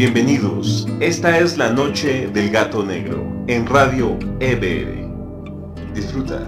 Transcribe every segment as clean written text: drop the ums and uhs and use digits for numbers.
Bienvenidos, esta es la noche del gato negro en Radio EBR. Disfruta.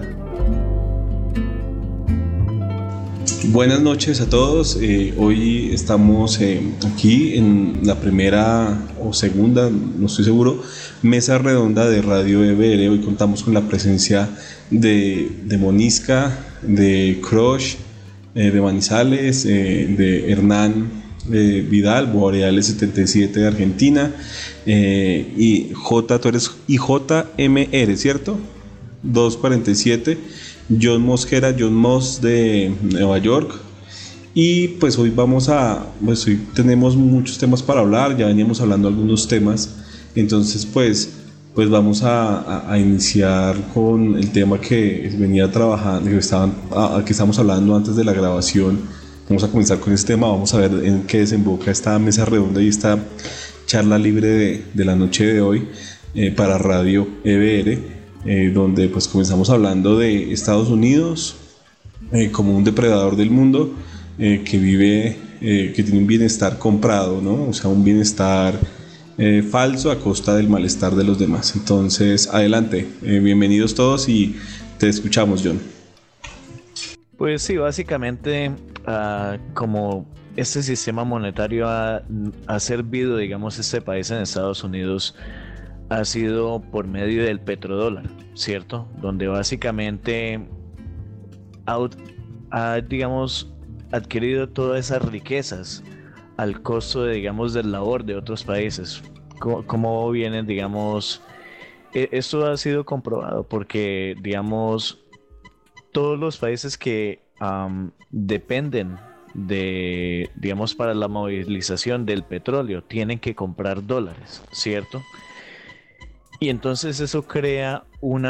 Buenas noches a todos. Hoy estamos aquí en la primera o segunda, no estoy seguro, mesa redonda de Radio EBR. Hoy contamos con la presencia de Monisca, de Crush, de Manizales, de Hernán Vidal, Boreales 77 de Argentina, y J, tú eres IJMR, ¿cierto? 247, John Mosquera, John Moss de Nueva York. Y pues hoy hoy tenemos muchos temas para hablar, ya veníamos hablando algunos temas, entonces pues vamos a iniciar con el tema que venía trabajando, que estamos hablando antes de la grabación. Vamos a comenzar con este tema, vamos a ver en qué desemboca esta mesa redonda y esta charla libre de la noche de hoy para Radio EBR, donde pues comenzamos hablando de Estados Unidos como un depredador del mundo que vive, que tiene un bienestar comprado, ¿no? O sea, un bienestar falso a costa del malestar de los demás. Entonces, adelante, bienvenidos todos y te escuchamos, John. Pues sí, básicamente como este sistema monetario ha servido, digamos, este país en Estados Unidos ha sido por medio del petrodólar, ¿cierto? Donde básicamente ha, digamos, adquirido todas esas riquezas al costo de, digamos, del labor de otros países. ¿Cómo vienen, digamos? Esto ha sido comprobado porque, digamos, todos los países que dependen de, digamos, para la movilización del petróleo, tienen que comprar dólares, ¿cierto? Y entonces eso crea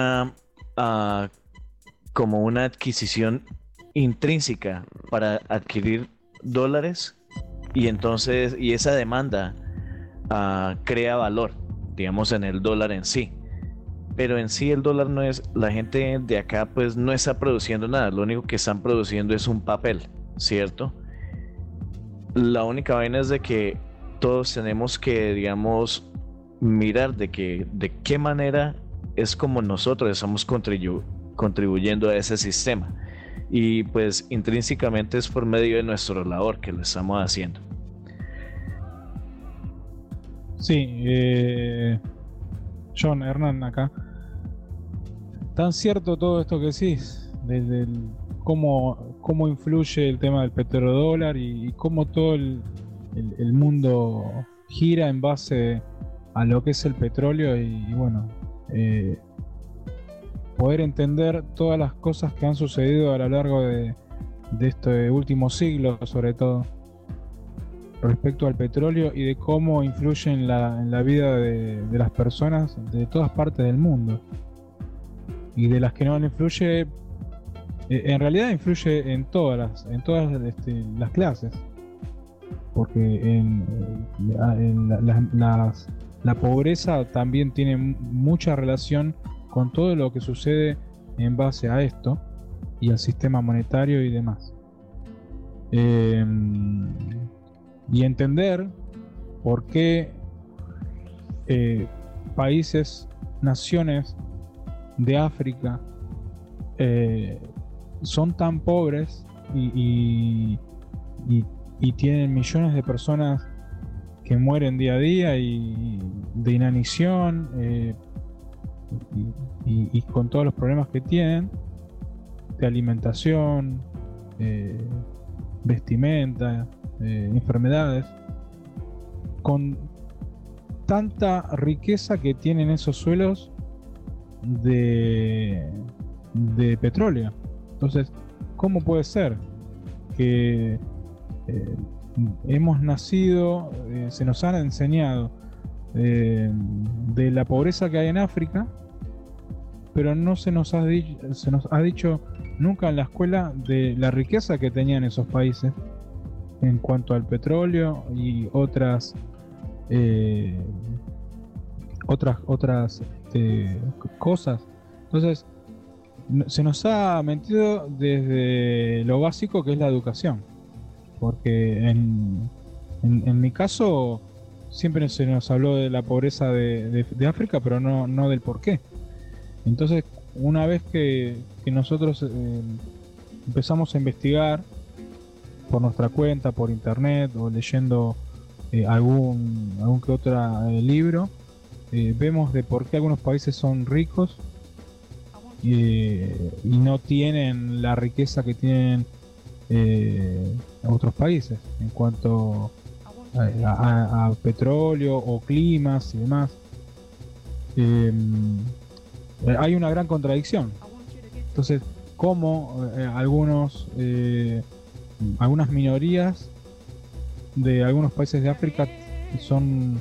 como una adquisición intrínseca para adquirir dólares, y entonces, y esa demanda crea valor, digamos, en el dólar en sí. Pero en sí el dólar no es, la gente de acá pues no está produciendo nada, lo único que están produciendo es un papel, ¿cierto? La única vaina es de que todos tenemos que, digamos, mirar de qué manera es como nosotros estamos contribuyendo a ese sistema. Y pues intrínsecamente es por medio de nuestra labor que lo estamos haciendo. Sí, John, Hernán acá. Tan cierto todo esto que decís, desde cómo influye el tema del petrodólar y cómo todo el mundo gira en base a lo que es el petróleo y bueno, poder entender todas las cosas que han sucedido a lo largo de este último siglo, sobre todo respecto al petróleo y de cómo influye en la vida de las personas de todas partes del mundo, y de las que no le influye, en realidad influye en todas las clases, porque la pobreza también tiene mucha relación con todo lo que sucede en base a esto y al sistema monetario y demás. Y entender por qué países, naciones de África son tan pobres y tienen millones de personas que mueren día a día y de inanición y con todos los problemas que tienen de alimentación, vestimenta, enfermedades, con tanta riqueza que tienen esos suelos de petróleo. Entonces, ¿cómo puede ser que hemos nacido, se nos han enseñado de la pobreza que hay en África, pero no se nos ha dicho nunca en la escuela de la riqueza que tenían esos países en cuanto al petróleo y otras cosas? Entonces, se nos ha mentido desde lo básico, que es la educación, porque en mi caso siempre se nos habló de la pobreza de África, pero no del por qué. Entonces, una vez que nosotros empezamos a investigar por nuestra cuenta, por internet o leyendo algún que otro libro, vemos de por qué algunos países son ricos y no tienen la riqueza que tienen otros países en cuanto a petróleo o climas y demás. Hay una gran contradicción. Entonces, ¿cómo algunas minorías de algunos países de África son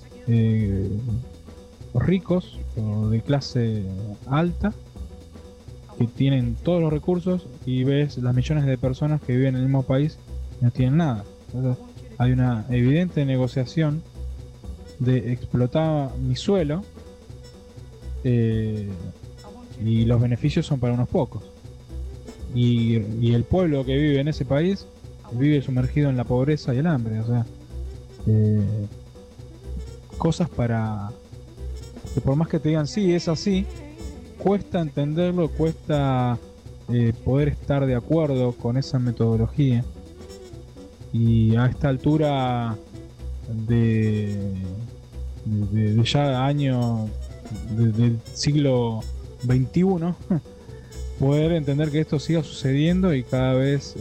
ricos o de clase alta, que tienen todos los recursos, y ves las millones de personas que viven en el mismo país y no tienen nada? Entonces, hay una evidente negociación de explotar mi suelo, y los beneficios son para unos pocos, y el pueblo que vive en ese país vive sumergido en la pobreza y el hambre. O sea, cosas para que, por más que te digan sí, es así, cuesta entenderlo, cuesta poder estar de acuerdo con esa metodología. Y a esta altura de ya año del siglo XXI, poder entender que esto siga sucediendo, y cada vez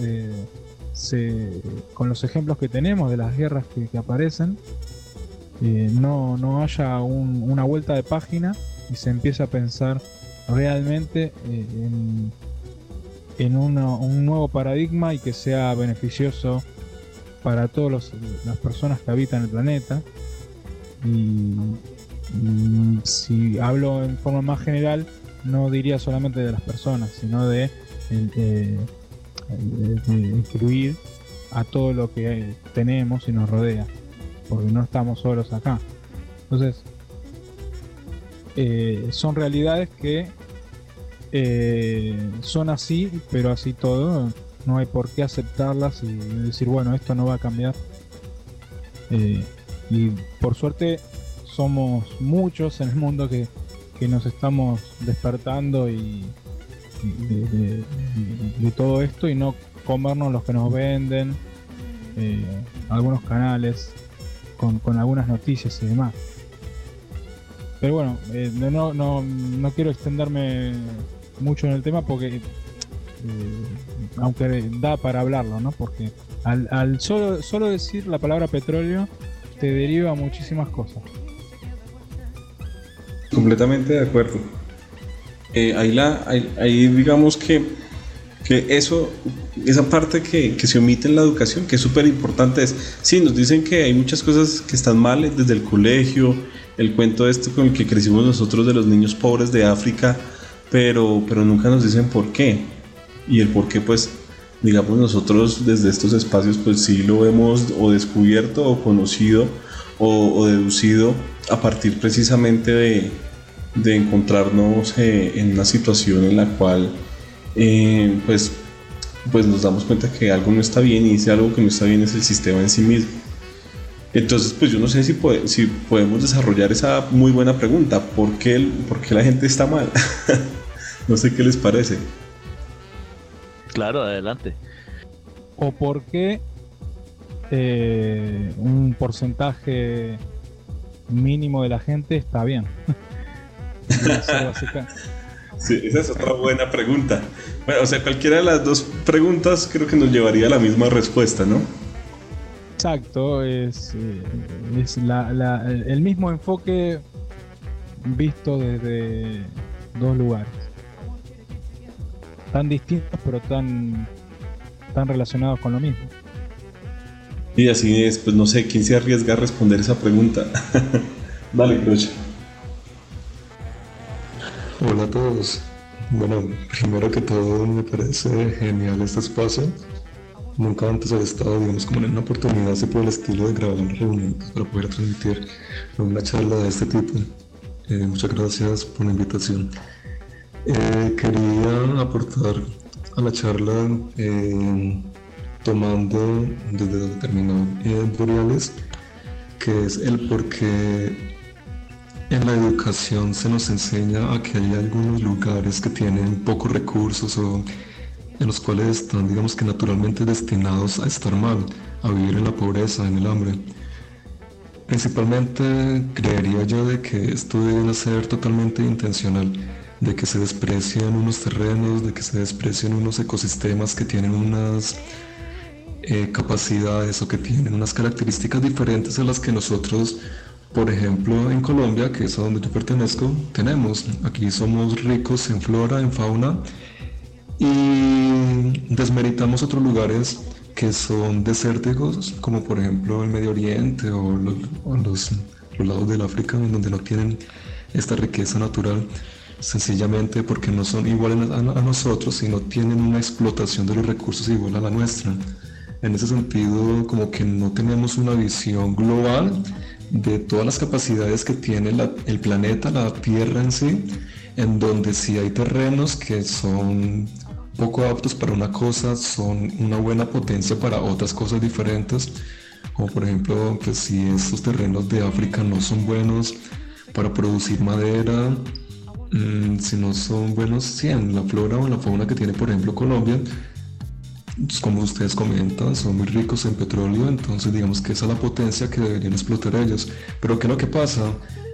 con los ejemplos que tenemos de las guerras que aparecen, no haya una vuelta de página y se empiece a pensar realmente en un nuevo paradigma, y que sea beneficioso para todas las personas que habitan el planeta. Y si hablo en forma más general, no diría solamente de las personas, sino de incluir a todo lo que tenemos y nos rodea, porque no estamos solos acá. Entonces, son realidades que son así, pero así todo, no hay por qué aceptarlas y decir, bueno, esto no va a cambiar. Y por suerte somos muchos en el mundo que nos estamos despertando y de todo esto, y no comernos los que nos venden algunos canales con algunas noticias y demás. Pero bueno, no quiero extenderme mucho en el tema, porque aunque da para hablarlo, ¿no? Porque al solo decir la palabra petróleo te deriva muchísimas cosas. Completamente de acuerdo. Ahí digamos que esa parte que se omite en la educación, que es súper importante, es, sí, nos dicen que hay muchas cosas que están mal desde el colegio, el cuento este con el que crecimos nosotros de los niños pobres de África, pero nunca nos dicen por qué. Y el por qué, pues, digamos, nosotros desde estos espacios, pues sí lo hemos o descubierto o conocido o deducido a partir precisamente de encontrarnos en una situación en la cual pues nos damos cuenta que algo no está bien, y ese algo que no está bien es el sistema en sí mismo. Entonces, pues yo no sé si podemos desarrollar esa muy buena pregunta: ¿por qué la gente está mal? No sé qué les parece. Claro, adelante. ¿O por qué un porcentaje mínimo de la gente está bien? Sí, esa es otra buena pregunta. Bueno, o sea, cualquiera de las dos preguntas creo que nos llevaría a la misma respuesta, ¿no? Exacto, es el mismo enfoque visto desde dos lugares tan distintos, pero tan relacionados con lo mismo. Y así es, pues no sé, ¿quién se arriesga a responder esa pregunta? Dale, Croce. Hola a todos. Bueno, primero que todo me parece genial este espacio. Nunca antes había estado, digamos, como en una oportunidad así por el estilo de grabar una reunión, pues, para poder transmitir una charla de este tipo. Muchas gracias por la invitación. Quería aportar a la charla tomando desde donde terminó Boreales, que es el por qué en la educación se nos enseña a que hay algunos lugares que tienen pocos recursos o en los cuales están, digamos que naturalmente destinados a estar mal, a vivir en la pobreza, en el hambre. Principalmente creería yo de que esto debe ser totalmente intencional, de que se desprecian unos terrenos, de que se desprecian unos ecosistemas que tienen unas capacidades o que tienen unas características diferentes a las que nosotros, por ejemplo, en Colombia, que es a donde yo pertenezco, tenemos. Aquí somos ricos en flora, en fauna, y desmeritamos otros lugares que son desérticos, como por ejemplo el Medio Oriente o los lados del África, en donde no tienen esta riqueza natural, sencillamente porque no son iguales a nosotros y no tienen una explotación de los recursos igual a la nuestra. En ese sentido, como que no tenemos una visión global de todas las capacidades que tiene el planeta, la Tierra en sí, en donde sí hay terrenos que son poco aptos para una cosa, son una buena potencia para otras cosas diferentes, como por ejemplo, pues si estos terrenos de África no son buenos para producir madera, si no son buenos, sí, en la flora o en la fauna que tiene por ejemplo Colombia, como ustedes comentan, son muy ricos en petróleo, entonces digamos que esa es la potencia que deberían explotar ellos. Pero ¿qué es lo que pasa?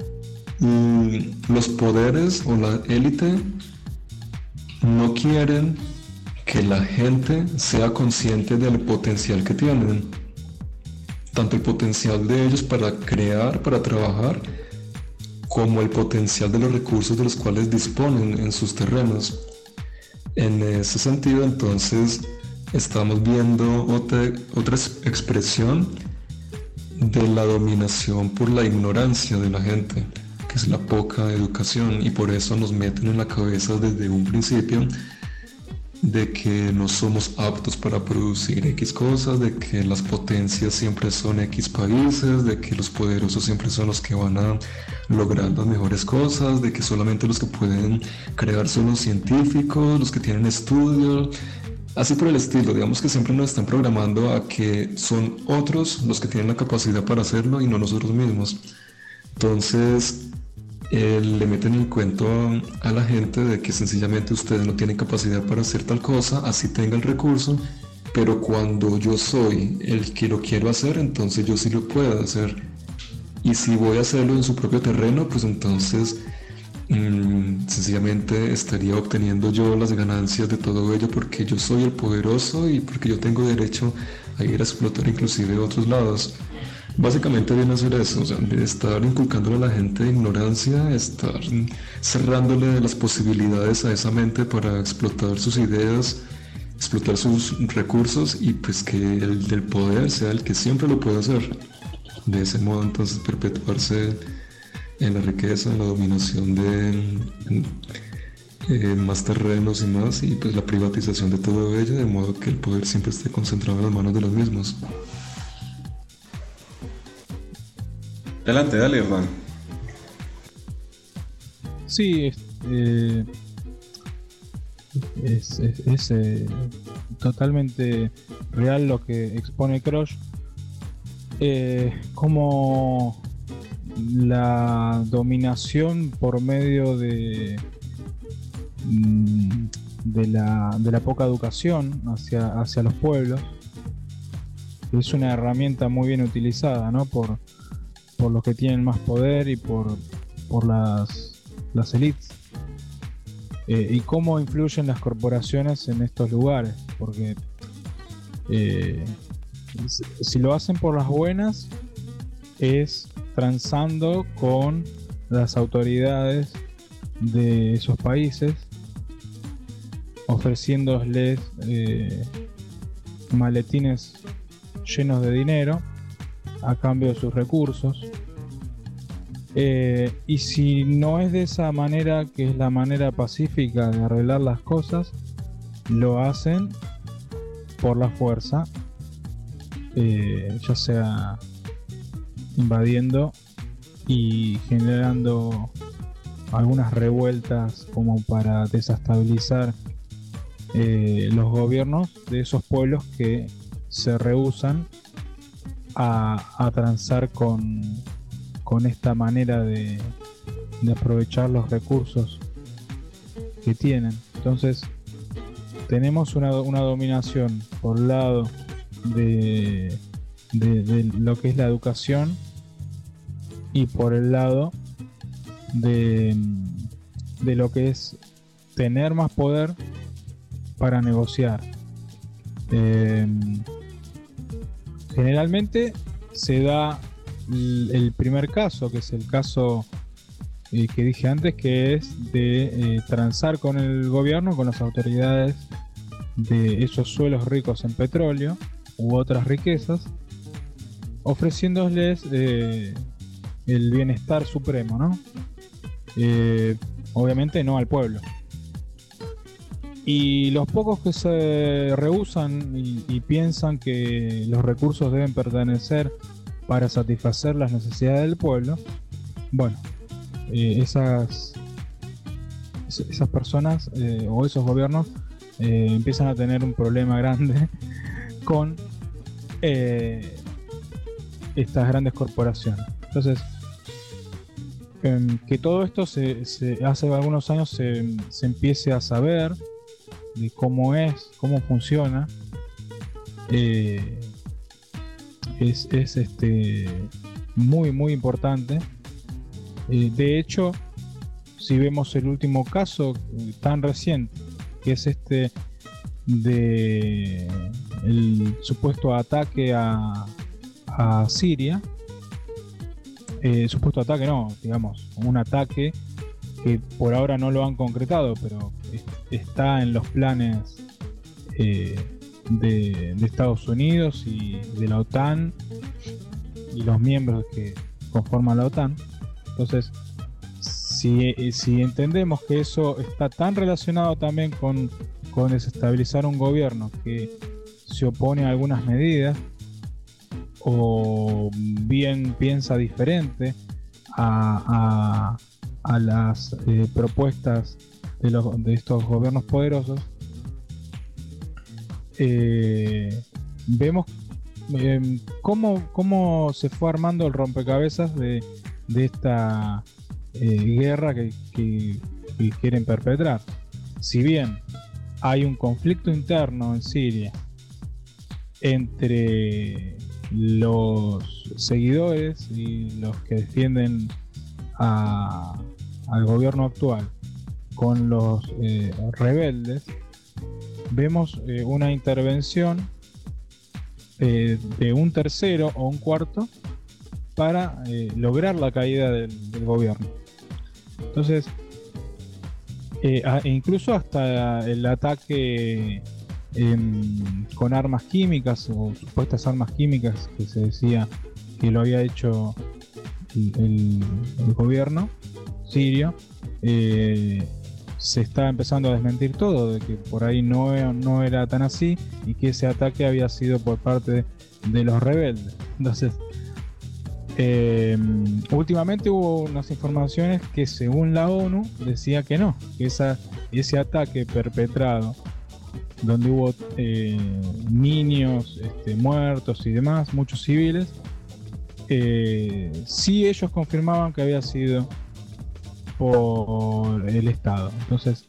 Los poderes o la élite no quieren que la gente sea consciente del potencial que tienen, tanto el potencial de ellos para crear, para trabajar, como el potencial de los recursos de los cuales disponen en sus terrenos. En ese sentido, entonces, estamos viendo otra expresión de la dominación por la ignorancia de la gente, que es la poca educación, y por eso nos meten en la cabeza desde un principio de que no somos aptos para producir X cosas, de que las potencias siempre son X países, de que los poderosos siempre son los que van a lograr las mejores cosas, de que solamente los que pueden crear son los científicos, los que tienen estudios, así por el estilo. Digamos que siempre nos están programando a que son otros los que tienen la capacidad para hacerlo y no nosotros mismos. Entonces le meten el cuento a la gente de que sencillamente ustedes no tienen capacidad para hacer tal cosa, así tenga el recurso, pero cuando yo soy el que lo quiero hacer, entonces yo sí lo puedo hacer, y si voy a hacerlo en su propio terreno, pues entonces sencillamente estaría obteniendo yo las ganancias de todo ello porque yo soy el poderoso y porque yo tengo derecho a ir a explotar inclusive otros lados. Básicamente viene a hacer eso, o sea, de estar inculcándole a la gente ignorancia, estar cerrándole las posibilidades a esa mente para explotar sus ideas, explotar sus recursos, y pues que el del poder sea el que siempre lo puede hacer. De ese modo entonces perpetuarse en la riqueza, en la dominación de más terrenos y más, y pues la privatización de todo ello, de modo que el poder siempre esté concentrado en las manos de los mismos. Adelante, dale, Hernán. Sí, es totalmente real lo que expone Krosh, como la dominación por medio de la poca educación hacia los pueblos es una herramienta muy bien utilizada, ¿no? por los que tienen más poder y por las élites, y cómo influyen las corporaciones en estos lugares, porque si lo hacen por las buenas es transando con las autoridades de esos países, ofreciéndoles maletines llenos de dinero a cambio de sus recursos, y si no es de esa manera, que es la manera pacífica de arreglar las cosas, lo hacen por la fuerza, ya sea invadiendo y generando algunas revueltas como para desestabilizar los gobiernos de esos pueblos que se rehúsan a transar con esta manera de aprovechar los recursos que tienen. Entonces tenemos una dominación por el lado de lo que es la educación y por el lado de lo que es tener más poder para negociar. Generalmente se da el primer caso, que es el caso que dije antes, que es de transar con el gobierno, con las autoridades de esos suelos ricos en petróleo u otras riquezas, ofreciéndoles el bienestar supremo, ¿no? Obviamente no al pueblo. Y los pocos que se rehúsan y piensan que los recursos deben pertenecer para satisfacer las necesidades del pueblo, bueno, esas personas o esos gobiernos empiezan a tener un problema grande con estas grandes corporaciones. Entonces, que todo esto hace algunos años se empiece a saber de cómo funciona, es muy muy importante. De hecho, si vemos el último caso tan reciente, que es de el supuesto ataque a Siria, supuesto ataque no, digamos, un ataque que por ahora no lo han concretado, pero está en los planes de Estados Unidos y de la OTAN y los miembros que conforman la OTAN. Entonces, si entendemos que eso está tan relacionado también con desestabilizar un gobierno que se opone a algunas medidas o bien piensa diferente a las propuestas de estos gobiernos poderosos, vemos cómo se fue armando el rompecabezas de esta guerra que quieren perpetrar. Si bien hay un conflicto interno en Siria entre los seguidores y los que defienden al gobierno actual con los rebeldes, vemos una intervención de un tercero o un cuarto para lograr la caída del gobierno. Entonces, incluso hasta el ataque con armas químicas o supuestas armas químicas que se decía que lo había hecho el gobierno sirio, se está empezando a desmentir todo, de que por ahí no era tan así y que ese ataque había sido por parte de los rebeldes. Entonces, últimamente hubo unas informaciones que según la ONU decía que no, que ese ataque perpetrado donde hubo niños muertos y demás, muchos civiles, sí ellos confirmaban que había sido por el Estado. Entonces,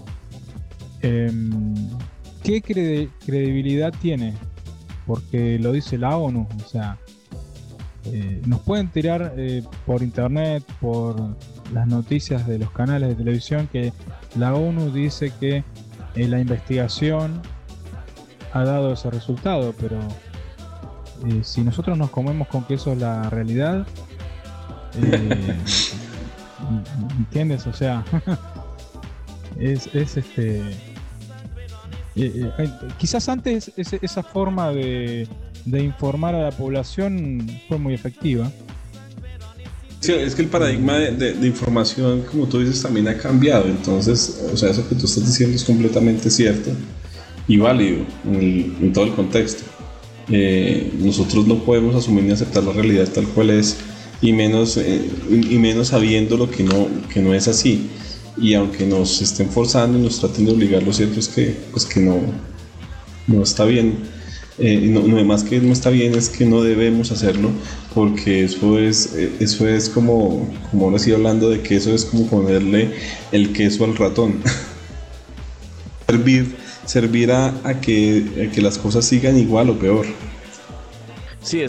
¿qué credibilidad tiene? Porque lo dice la ONU, o sea, nos pueden tirar por internet, por las noticias de los canales de televisión, que la ONU dice que la investigación ha dado ese resultado, pero si nosotros nos comemos con que eso es la realidad, ¿entiendes? O sea, quizás antes esa forma de informar a la población fue muy efectiva. Sí, es que el paradigma de información, como tú dices, también ha cambiado. Entonces, o sea, eso que tú estás diciendo es completamente cierto y válido en todo el contexto. Nosotros no podemos asumir ni aceptar la realidad tal cual es, y menos sabiendo lo que no es así. Y aunque nos estén forzando y nos traten de obligar, lo cierto es que no está bien. No, más que no está bien, es que no debemos hacerlo, porque eso es como ahora sí hablando de que eso es como ponerle el queso al ratón. Servir a que las cosas sigan igual o peor. Sí,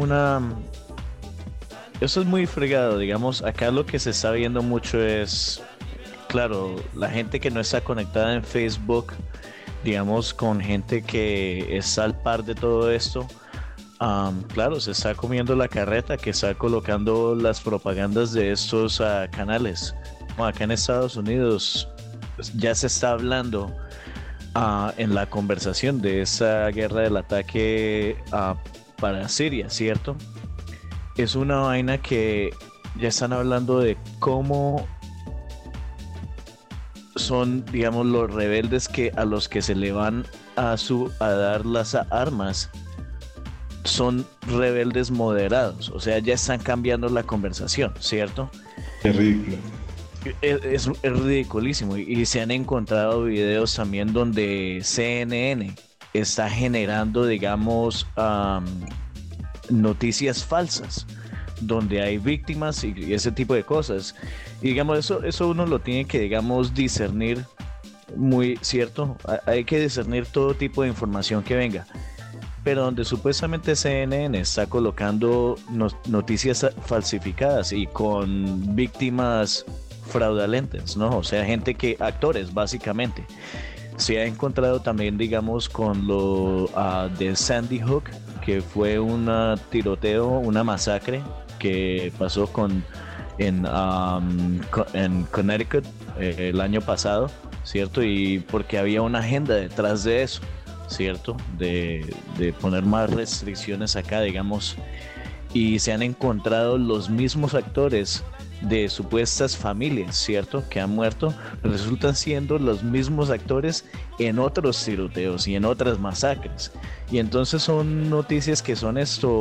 eso es muy fregado, digamos, acá lo que se está viendo mucho es, claro, la gente que no está conectada en Facebook, digamos, con gente que está al par de todo esto, claro, se está comiendo la carreta, que está colocando las propagandas de estos canales. Bueno, acá en Estados Unidos ya se está hablando en la conversación de esa guerra del ataque para Siria, ¿cierto? Es una vaina que ya están hablando de cómo son, digamos, los rebeldes que a los que se le van a dar las armas son rebeldes moderados, o sea, ya están cambiando la conversación, ¿cierto? Qué ridículo. Es ridiculísimo y se han encontrado videos también donde CNN está generando, digamos, noticias falsas donde hay víctimas y ese tipo de cosas, y digamos eso uno lo tiene que, digamos, discernir muy, cierto, hay que discernir todo tipo de información que venga, pero donde supuestamente CNN está colocando noticias falsificadas y con víctimas fraudulentas, ¿no? O sea, actores básicamente. Se ha encontrado también, digamos, con lo de Sandy Hook, que fue un tiroteo, una masacre que pasó en Connecticut el año pasado, ¿cierto? Y porque había una agenda detrás de eso, ¿cierto? De poner más restricciones acá, digamos, y se han encontrado los mismos actores de supuestas familias, ¿cierto?, que han muerto, resultan siendo los mismos actores en otros tiroteos y en otras masacres. Y entonces son noticias que son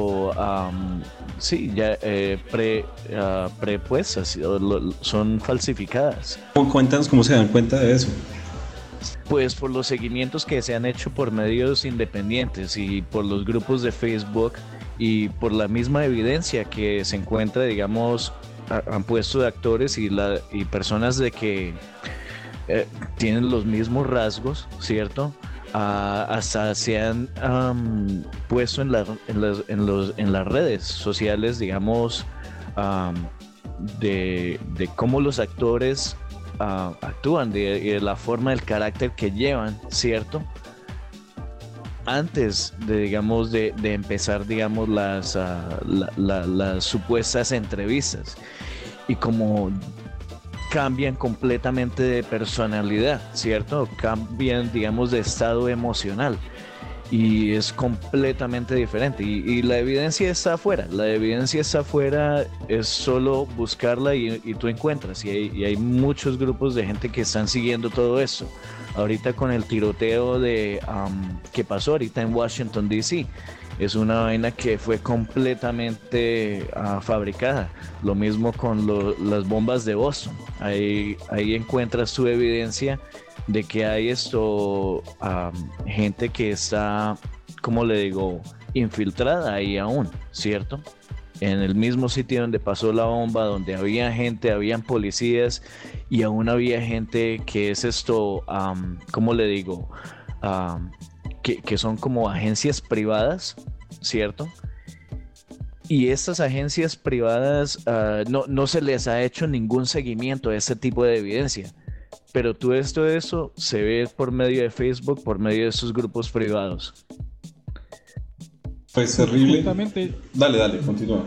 sí, ya prepuestas, son falsificadas. Cuéntanos cómo se dan cuenta de eso. Pues por los seguimientos que se han hecho por medios independientes y por los grupos de Facebook y por la misma evidencia que se encuentra, digamos, han puesto de actores y personas de que tienen los mismos rasgos, ¿cierto? Hasta se han puesto en las redes sociales, digamos, de cómo los actores actúan, de la forma, del carácter que llevan, ¿cierto? Antes de, digamos, de empezar, digamos, las supuestas entrevistas, y como cambian completamente de personalidad, ¿cierto? Cambian, digamos, de estado emocional y es completamente diferente, y la evidencia está afuera, es solo buscarla y tú encuentras, y hay muchos grupos de gente que están siguiendo todo esto. Ahorita con el tiroteo que pasó ahorita en Washington DC, es una vaina que fue completamente fabricada. Lo mismo con las bombas de Boston. Ahí encuentras tu evidencia de que hay gente que está, como le digo, infiltrada ahí aún, ¿cierto? En el mismo sitio donde pasó la bomba, donde había gente, habían policías, y aún había gente que es ¿cómo le digo? Que son como agencias privadas, ¿cierto? Y estas agencias privadas no se les ha hecho ningún seguimiento a este tipo de evidencia, pero todo eso se ve por medio de Facebook, por medio de esos grupos privados. Pues terrible. Justamente, Dale, continúa.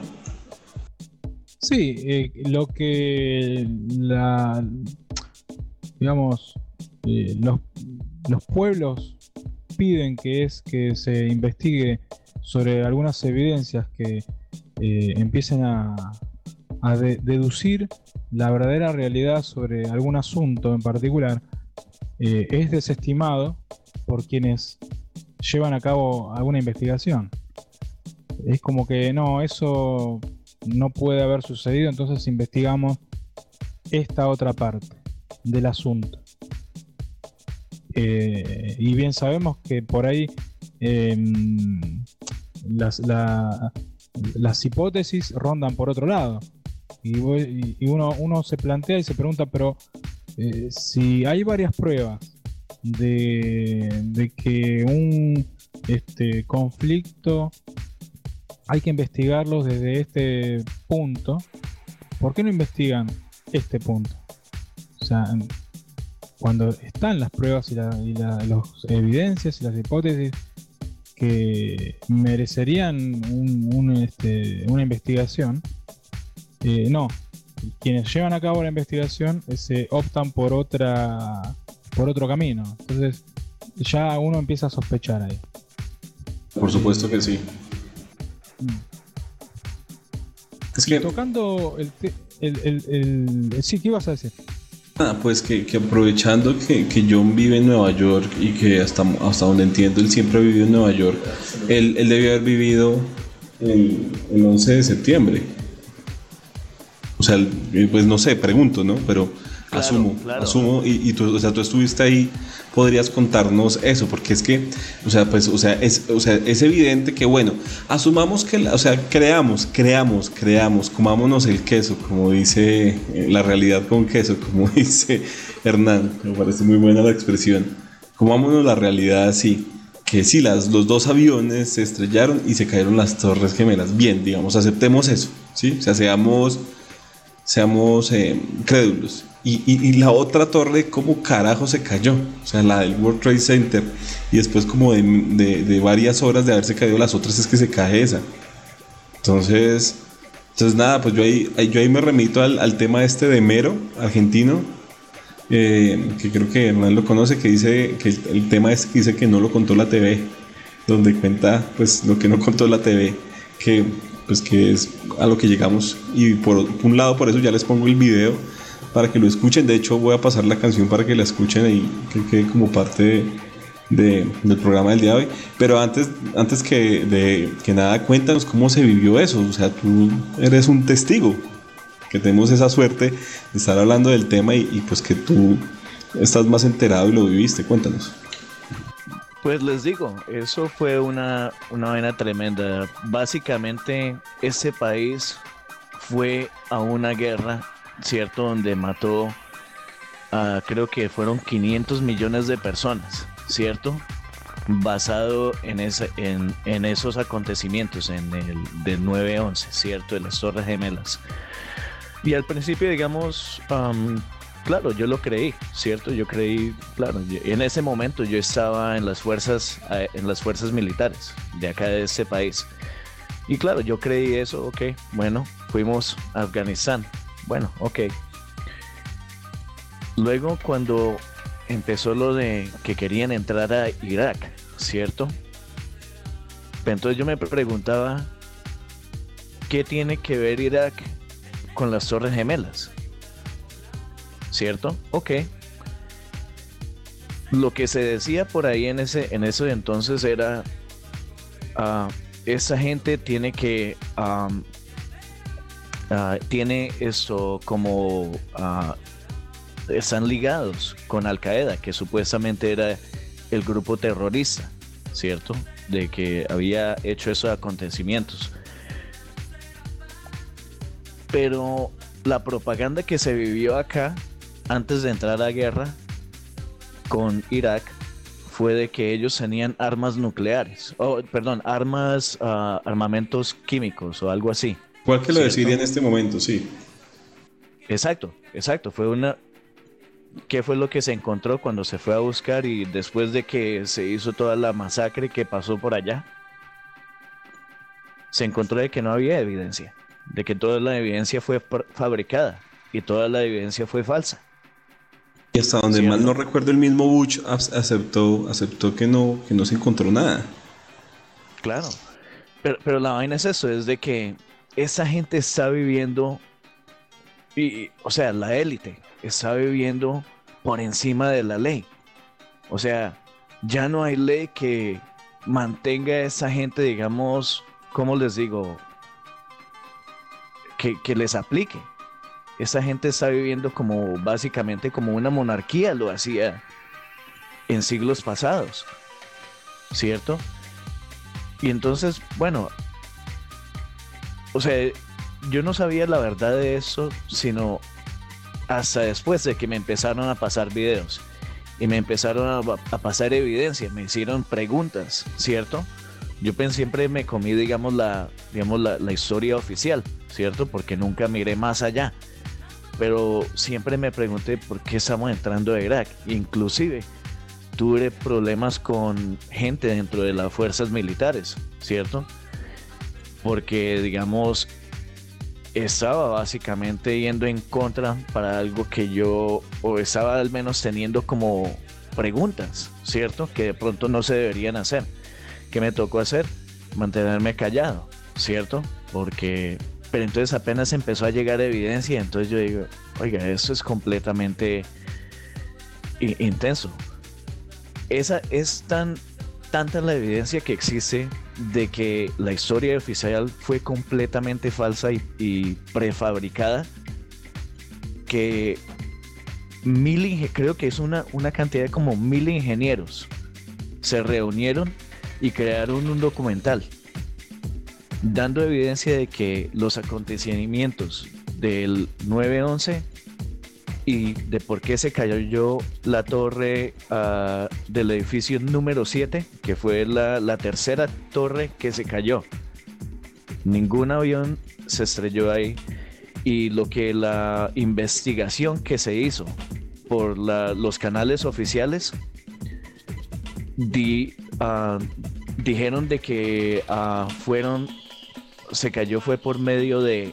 sí, lo que digamos, los pueblos piden que se investigue sobre algunas evidencias que empiecen a deducir la verdadera realidad sobre algún asunto en particular, es desestimado por quienes llevan a cabo alguna investigación. Es como que no, eso no puede haber sucedido, entonces investigamos esta otra parte del asunto. Y bien sabemos que por ahí las hipótesis rondan por otro lado. Y uno se plantea y se pregunta, pero si hay varias pruebas de que un conflicto hay que investigarlos desde este punto, ¿por qué no investigan este punto? O sea, cuando están las pruebas y las evidencias y las hipótesis que merecerían una investigación, no. Quienes llevan a cabo la investigación se optan por otro camino. Entonces ya uno empieza a sospechar ahí. Por supuesto que sí. Es que tocando sí, ¿qué ibas a decir? Pues que aprovechando que John vive en Nueva York y que hasta donde entiendo él siempre ha vivido en Nueva York, él debió haber vivido el 11 de septiembre. O sea, pues no sé, pregunto, ¿no? Pero claro, asumo y tú, o sea, tú estuviste ahí, podrías contarnos eso, porque es que, es evidente que, bueno, asumamos que, creamos, comámonos el queso, como dice la realidad con queso, como dice Hernán, me parece muy buena la expresión, comámonos la realidad así, que sí, los dos aviones se estrellaron y se cayeron las Torres Gemelas, bien, digamos, aceptemos eso, ¿sí? O sea, seamos crédulos. Y la otra torre, ¿cómo carajo se cayó? O sea, la del World Trade Center. Y después como de varias horas de haberse caído las otras es que se cae esa. Entonces nada, pues yo ahí me remito al tema de Mero, argentino, que creo que Hernán lo conoce, que dice que el tema es que dice que no lo contó la TV, donde cuenta pues lo que no contó la TV, que es a lo que llegamos. Y por un lado, por eso ya les pongo el video para que lo escuchen. De hecho, voy a pasar la canción para que la escuchen ahí, que quede como parte del programa del día de hoy. Pero antes que nada, cuéntanos cómo se vivió eso. O sea, tú eres un testigo, que tenemos esa suerte de estar hablando del tema y pues que tú estás más enterado y lo viviste. Cuéntanos. Pues les digo, eso fue una vaina tremenda. Básicamente, ese país fue a una guerra, ¿cierto? Donde mató creo que fueron 500 millones de personas, ¿cierto? Basado en esos acontecimientos, en el del 9/11, ¿cierto? De las Torres Gemelas. Y al principio, digamos, claro, yo lo creí, ¿cierto? Yo creí, claro, en ese momento yo estaba en las fuerzas militares de acá de este país. Y claro, yo creí eso, ok, bueno, fuimos a Afganistán. Bueno, ok. Luego cuando empezó lo de que querían entrar a Irak, ¿cierto? Entonces yo me preguntaba, ¿qué tiene que ver Irak con las Torres Gemelas? ¿Cierto? Ok. Lo que se decía por ahí en ese entonces era, esa gente tiene que... tiene esto como están ligados con Al Qaeda, que supuestamente era el grupo terrorista, ¿cierto? De que había hecho esos acontecimientos. Pero la propaganda que se vivió acá antes de entrar a la guerra con Irak fue de que ellos tenían armas nucleares, armamentos químicos o algo así. Igual que lo deciría en este momento, sí. Exacto. ¿Qué fue lo que se encontró cuando se fue a buscar y después de que se hizo toda la masacre que pasó por allá? Se encontró de que no había evidencia, de que toda la evidencia fue fabricada y toda la evidencia fue falsa. Y hasta donde mal no recuerdo, el mismo Bush aceptó que no se encontró nada. Claro, pero la vaina es eso, es de que esa gente está viviendo, o sea, la élite está viviendo por encima de la ley. O sea, ya no hay ley que mantenga a esa gente, digamos, ¿cómo les digo? Que les aplique. Esa gente está viviendo como, básicamente, como una monarquía lo hacía en siglos pasados, ¿cierto? Y entonces, bueno, o sea, yo no sabía la verdad de eso, sino hasta después de que me empezaron a pasar videos y me empezaron a pasar evidencia, me hicieron preguntas, ¿cierto? Siempre me comí, digamos, la historia oficial, ¿cierto? Porque nunca miré más allá. Pero siempre me pregunté por qué estamos entrando a Irak. Inclusive tuve problemas con gente dentro de las fuerzas militares, ¿cierto? Porque, digamos, estaba básicamente yendo en contra para algo que yo, o estaba al menos teniendo como preguntas, ¿cierto? Que de pronto no se deberían hacer. ¿Qué me tocó hacer? Mantenerme callado, ¿cierto? Pero entonces apenas empezó a llegar evidencia, y entonces yo digo, oiga, eso es completamente intenso. Esa es tanta la evidencia que existe de que la historia oficial fue completamente falsa y prefabricada, que creo que es una cantidad de como 1000 ingenieros se reunieron y crearon un documental dando evidencia de que los acontecimientos del 9/11 y de por qué se cayó la torre del edificio número 7, que fue la tercera torre que se cayó. Ningún avión se estrelló ahí, y la investigación que se hizo por los canales oficiales dijeron de que se cayó fue por medio de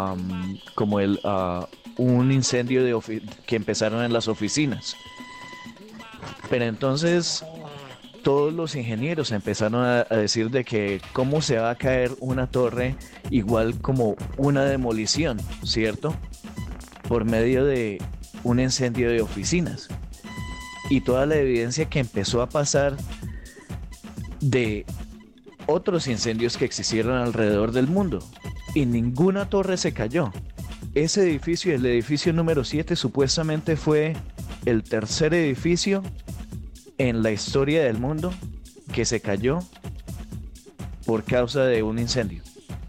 un incendio que empezaron en las oficinas. Pero entonces todos los ingenieros empezaron a decir de que cómo se va a caer una torre igual como una demolición, ¿cierto? Por medio de un incendio de oficinas. Y toda la evidencia que empezó a pasar de otros incendios que existieron alrededor del mundo, y ninguna torre se cayó. Ese edificio, el edificio número 7, supuestamente fue el tercer edificio en la historia del mundo que se cayó por causa de un incendio.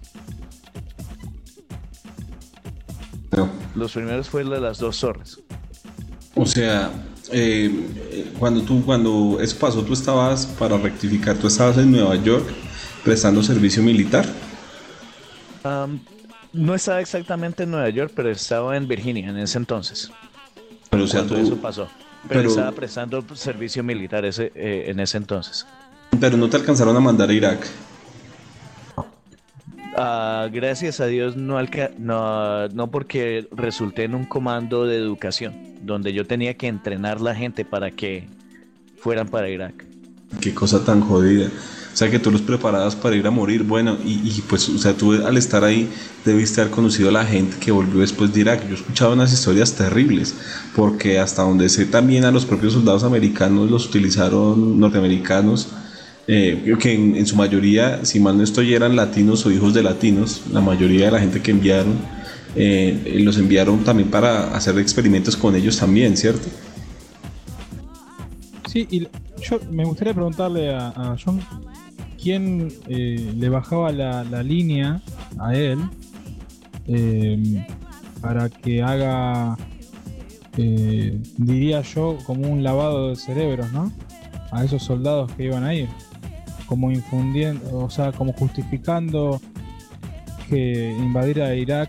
No. Los primeros fue las 2 torres. O sea, cuando eso pasó, tú estabas, para rectificar, tú estabas en Nueva York prestando servicio militar. No estaba exactamente en Nueva York, pero estaba en Virginia en ese entonces. Pero, o sea, cuando eso pasó. Pero estaba prestando servicio militar en ese entonces. Pero no te alcanzaron a mandar a Irak. Gracias a Dios no, porque resulté en un comando de educación donde yo tenía que entrenar la gente para que fueran para Irak. Qué cosa tan jodida. O sea, que tú los preparabas para ir a morir. Bueno, y pues, o sea, tú al estar ahí debiste haber conocido a la gente que volvió después de Irak. Yo he escuchado unas historias terribles, porque hasta donde sé también a los propios soldados americanos los utilizaron norteamericanos, que en su mayoría, si mal no estoy, eran latinos o hijos de latinos. La mayoría de la gente que enviaron, los enviaron también para hacer experimentos con ellos también, ¿cierto? Sí, y yo me gustaría preguntarle a John quién le bajaba la línea a él para que haga, diría yo, como un lavado de cerebros, ¿no? A esos soldados que iban a ir, como infundiendo, o sea, como justificando que invadir a Irak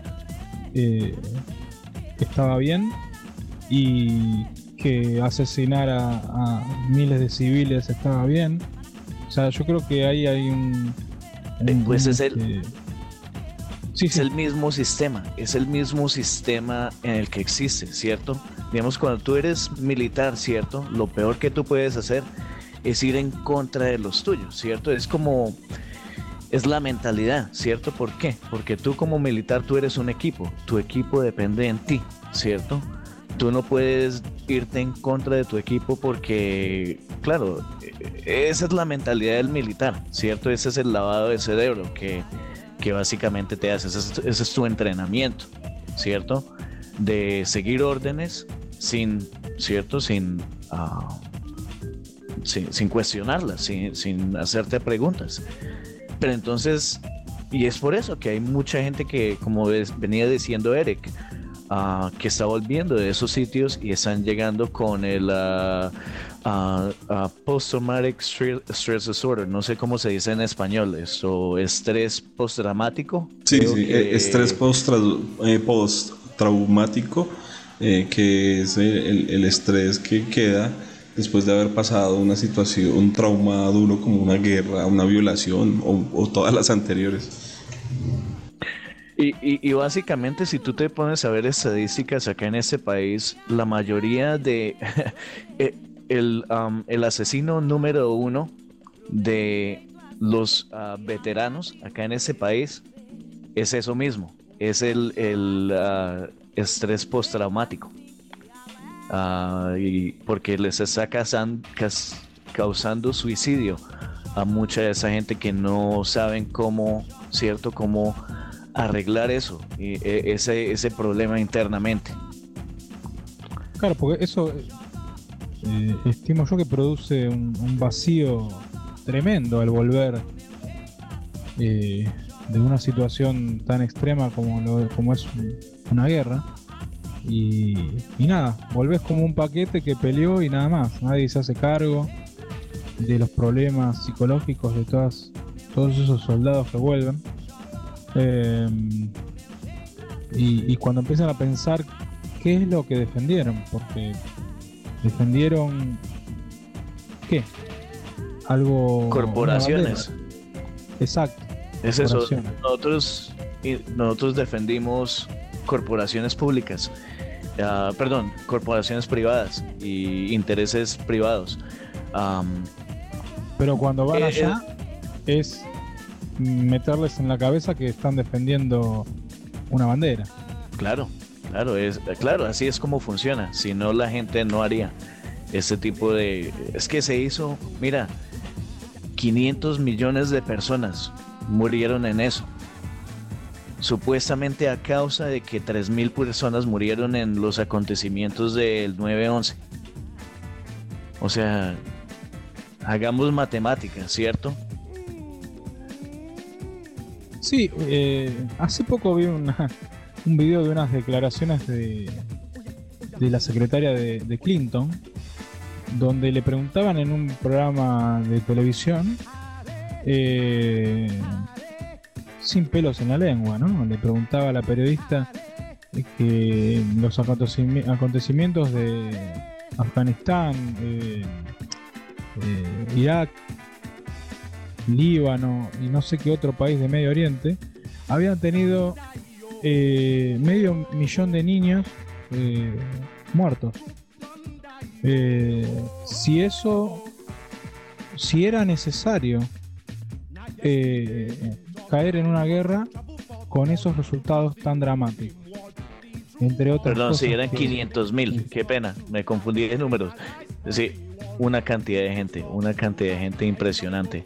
estaba bien, y que asesinar a miles de civiles estaba bien. O sea, yo creo que ahí hay pues es sí. El mismo sistema, es el mismo sistema en el que existe, ¿cierto? Digamos, cuando tú eres militar, ¿cierto? Lo peor que tú puedes hacer es ir en contra de los tuyos, ¿cierto? Es la mentalidad, ¿cierto? ¿Por qué? Porque tú como militar, tú eres un equipo, tu equipo depende de ti, ¿cierto? Tú no puedes irte en contra de tu equipo porque, claro, esa es la mentalidad del militar, ¿cierto? Ese es el lavado de cerebro que básicamente te hace. Ese es tu entrenamiento, ¿cierto? De seguir órdenes ¿cierto? Sin cuestionarlas, sin hacerte preguntas. Pero entonces, y es por eso que hay mucha gente que, como venía diciendo Eric, que está volviendo de esos sitios y están llegando con el post-traumatic stress disorder. No sé cómo se dice en español, eso, estrés postraumático. Sí, sí, estrés postraumático, que es el estrés que queda después de haber pasado una situación, un trauma duro como una guerra, una violación o todas las anteriores. Y básicamente, si tú te pones a ver estadísticas acá en este país, la mayoría de el asesino número uno de los veteranos acá en este país es eso mismo, es el estrés postraumático. Y porque les está causando suicidio a mucha de esa gente que no saben cómo, ¿cierto? Cómo arreglar eso, ese problema internamente. Claro, porque eso estimo yo que produce un vacío tremendo al volver de una situación tan extrema como es una guerra. Y nada, volvés como un paquete que peleó y nada más. Nadie se hace cargo de los problemas psicológicos de todos esos soldados que vuelven. Y cuando empiezan a pensar qué es lo que defendieron, porque defendieron ¿qué? Algo. Corporaciones. Exacto. Es eso. Nosotros defendimos corporaciones públicas, corporaciones privadas y intereses privados. Pero cuando van allá es meterles en la cabeza que están defendiendo una bandera. Claro, así es como funciona. Si no, la gente no haría ese tipo de... Es que se hizo, mira, 500 millones de personas murieron en eso. Supuestamente a causa de que 3.000 personas murieron en los acontecimientos del 9/11. O sea, hagamos matemáticas, ¿cierto? Sí, hace poco vi un video de unas declaraciones de la secretaria de Clinton, donde le preguntaban en un programa de televisión, sin pelos en la lengua, ¿no? Le preguntaba a la periodista que los acontecimientos de Afganistán, Irak, Líbano y no sé qué otro país de Medio Oriente habían tenido 500.000 de niños muertos. Si era necesario caer en una guerra con esos resultados tan dramáticos, entre otras Perdón, cosas, si eran 500.000, qué pena, me confundí de números. Sí, una cantidad de gente impresionante.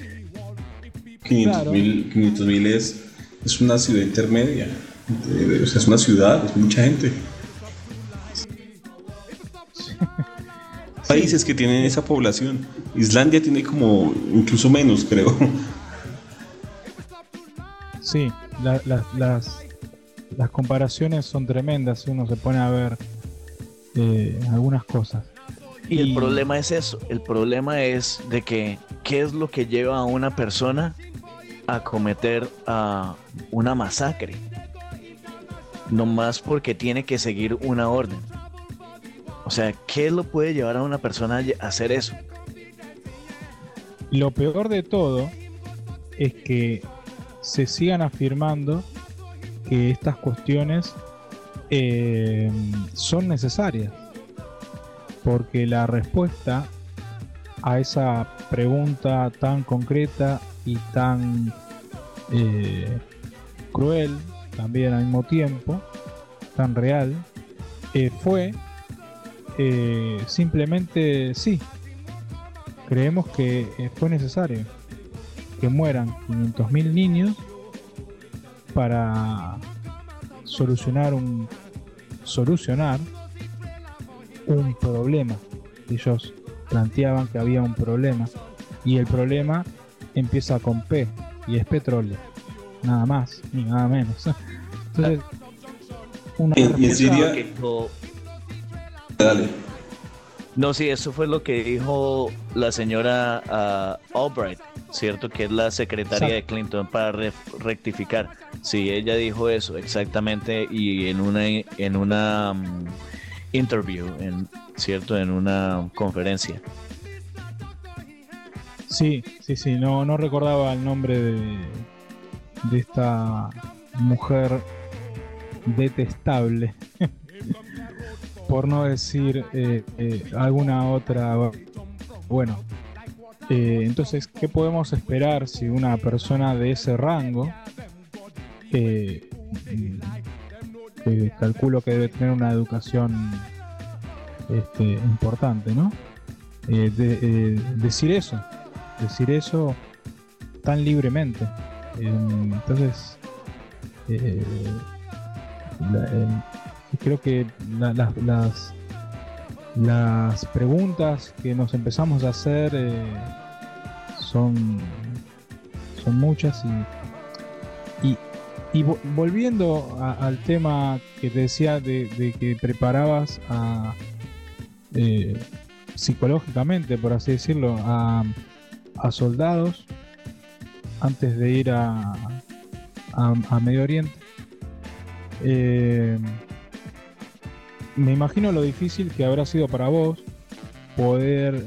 500.000 es una ciudad intermedia, o sea, es una ciudad, es mucha gente. Países que tienen esa población. Islandia tiene como incluso menos, creo. Sí, las comparaciones son tremendas si uno se pone a ver algunas cosas. Y el problema es eso, el problema es de que ¿qué es lo que lleva a una persona a cometer una masacre? Nomás porque tiene que seguir una orden. O sea, ¿qué lo puede llevar a una persona a hacer eso? Lo peor de todo es que se sigan afirmando que estas cuestiones son necesarias, porque la respuesta a esa pregunta tan concreta y tan cruel también al mismo tiempo, tan real, fue simplemente sí, creemos que fue necesario que mueran 500.000 niños para solucionar un problema. Ellos planteaban que había un problema y el problema empieza con P, y es petróleo, nada más ni nada menos. Entonces, Y en Siria, dale. No, sí, eso fue lo que dijo la señora Albright, ¿cierto? Que es la secretaria de Clinton para rectificar. Sí, ella dijo eso exactamente y en una interview, ¿cierto? En una conferencia. Sí, no recordaba el nombre de esta mujer detestable. Por no decir alguna otra. Bueno, entonces, ¿qué podemos esperar si una persona de ese rango, calculo que debe tener una educación importante, ¿no? Decir eso tan libremente? Entonces, creo que las preguntas que nos empezamos a hacer son muchas y volviendo al tema que te decía de que preparabas psicológicamente, por así decirlo, a soldados antes de ir a Medio Oriente. Me imagino lo difícil que habrá sido para vos poder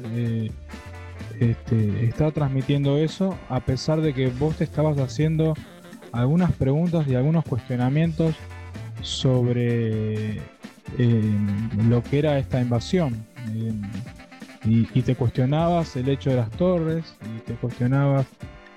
estar transmitiendo eso, a pesar de que vos te estabas haciendo algunas preguntas y algunos cuestionamientos sobre lo que era esta invasión, y te cuestionabas el hecho de las torres y te cuestionabas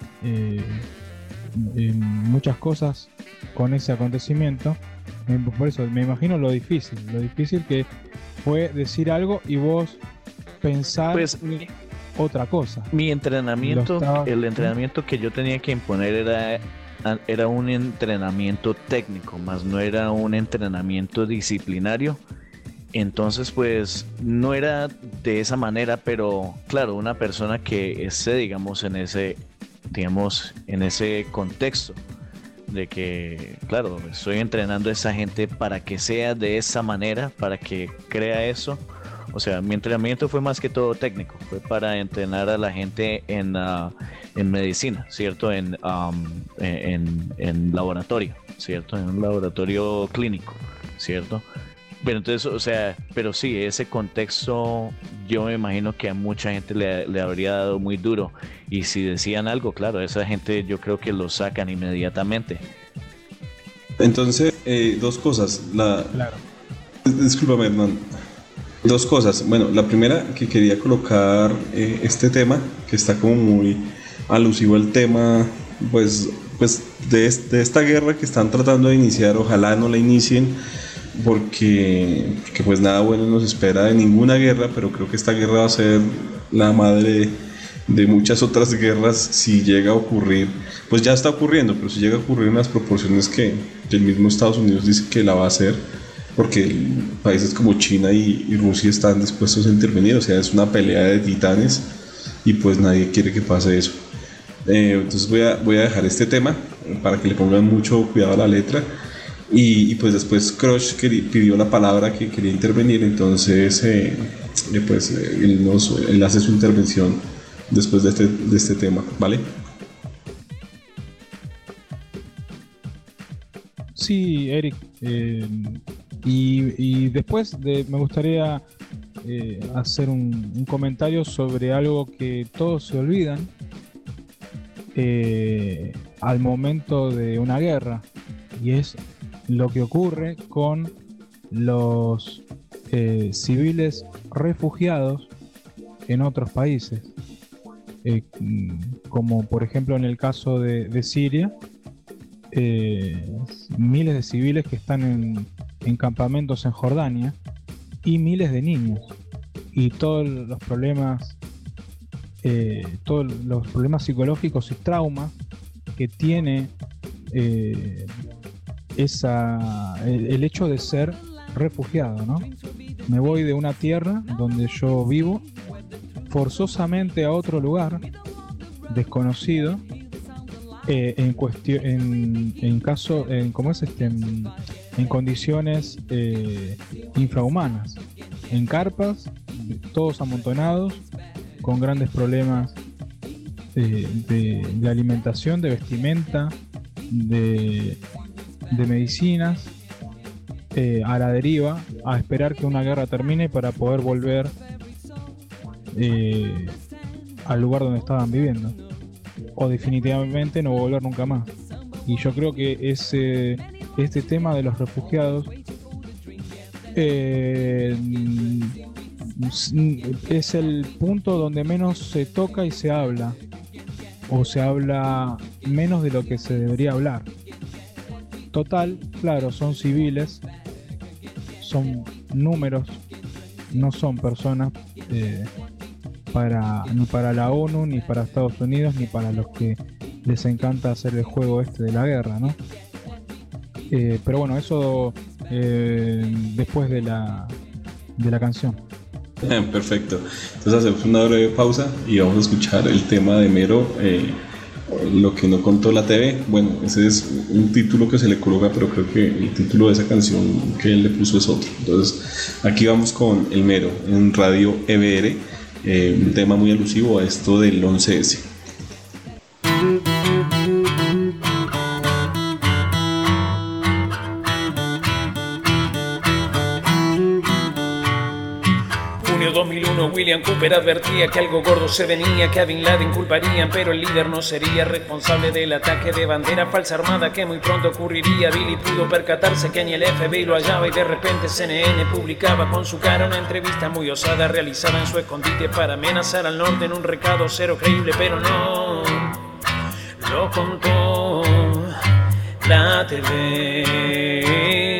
muchas cosas con ese acontecimiento. Por eso me imagino lo difícil que fue decir algo y vos pensar otra cosa. Mi entrenamiento, el entrenamiento que yo tenía que imponer era un entrenamiento técnico, más no era un entrenamiento disciplinario. Entonces, pues no era de esa manera, pero claro, una persona que esté, digamos, en ese contexto de que, claro, estoy entrenando a esa gente para que sea de esa manera, para que crea eso. O sea, mi entrenamiento fue más que todo técnico, fue para entrenar a la gente en medicina, ¿cierto? En laboratorio, ¿cierto? En un laboratorio clínico, ¿cierto? Pero entonces, o sea, pero sí, ese contexto yo me imagino que a mucha gente le habría dado muy duro. Y si decían algo, claro, esa gente yo creo que lo sacan inmediatamente. Entonces, dos cosas. Claro. Discúlpame, hermano. Dos cosas. Bueno, la primera, que quería colocar este tema, que está como muy alusivo al tema, pues de esta guerra que están tratando de iniciar. Ojalá no la inicien, porque pues nada bueno nos espera de ninguna guerra, pero creo que esta guerra va a ser la madre de muchas otras guerras si llega a ocurrir. Pues ya está ocurriendo, pero si llega a ocurrir en las proporciones que el mismo Estados Unidos dice que la va a hacer, porque países como China y Rusia están dispuestos a intervenir. O sea, es una pelea de titanes y pues nadie quiere que pase eso. Entonces voy a dejar este tema para que le pongan mucho cuidado a la letra. Y pues después Crush pidió la palabra, que quería intervenir. Entonces él hace su intervención después de este tema, ¿vale? Sí, Eric, y después me gustaría hacer un comentario sobre algo que todos se olvidan al momento de una guerra, y es lo que ocurre con los civiles refugiados en otros países, como por ejemplo en el caso de Siria. Miles de civiles que están en campamentos en Jordania, y miles de niños, y todos los problemas psicológicos y traumas que tiene el hecho de ser refugiado, ¿no? Me voy de una tierra donde yo vivo forzosamente a otro lugar desconocido, en condiciones infrahumanas, en carpas, todos amontonados, con grandes problemas de alimentación, de vestimenta, de medicinas, a la deriva, a esperar que una guerra termine para poder volver al lugar donde estaban viviendo, o definitivamente no volver nunca más. Y yo creo que este tema de los refugiados es el punto donde menos se toca y se habla, o se habla menos de lo que se debería hablar. Total, claro, son civiles, son números, no son personas ni para la ONU, ni para Estados Unidos, ni para los que les encanta hacer el juego de la guerra, ¿no? Pero bueno, eso después de la canción. Perfecto. Entonces hacemos una breve pausa y vamos a escuchar el tema de Mero, Lo que no contó la TV. Bueno, ese es un título que se le coloca, pero creo que el título de esa canción que él le puso es otro. Entonces aquí vamos con el Mero en Radio EBR, un tema muy alusivo a esto del 11S. Junio 2001, William Cooper advertía que algo gordo se venía, que a Bin Laden culparían, pero el líder no sería responsable del ataque de bandera falsa armada que muy pronto ocurriría. Billy pudo percatarse que ni el FBI lo hallaba y de repente CNN publicaba con su cara una entrevista muy osada realizada en su escondite para amenazar al norte en un recado cero creíble, pero no lo contó la TV.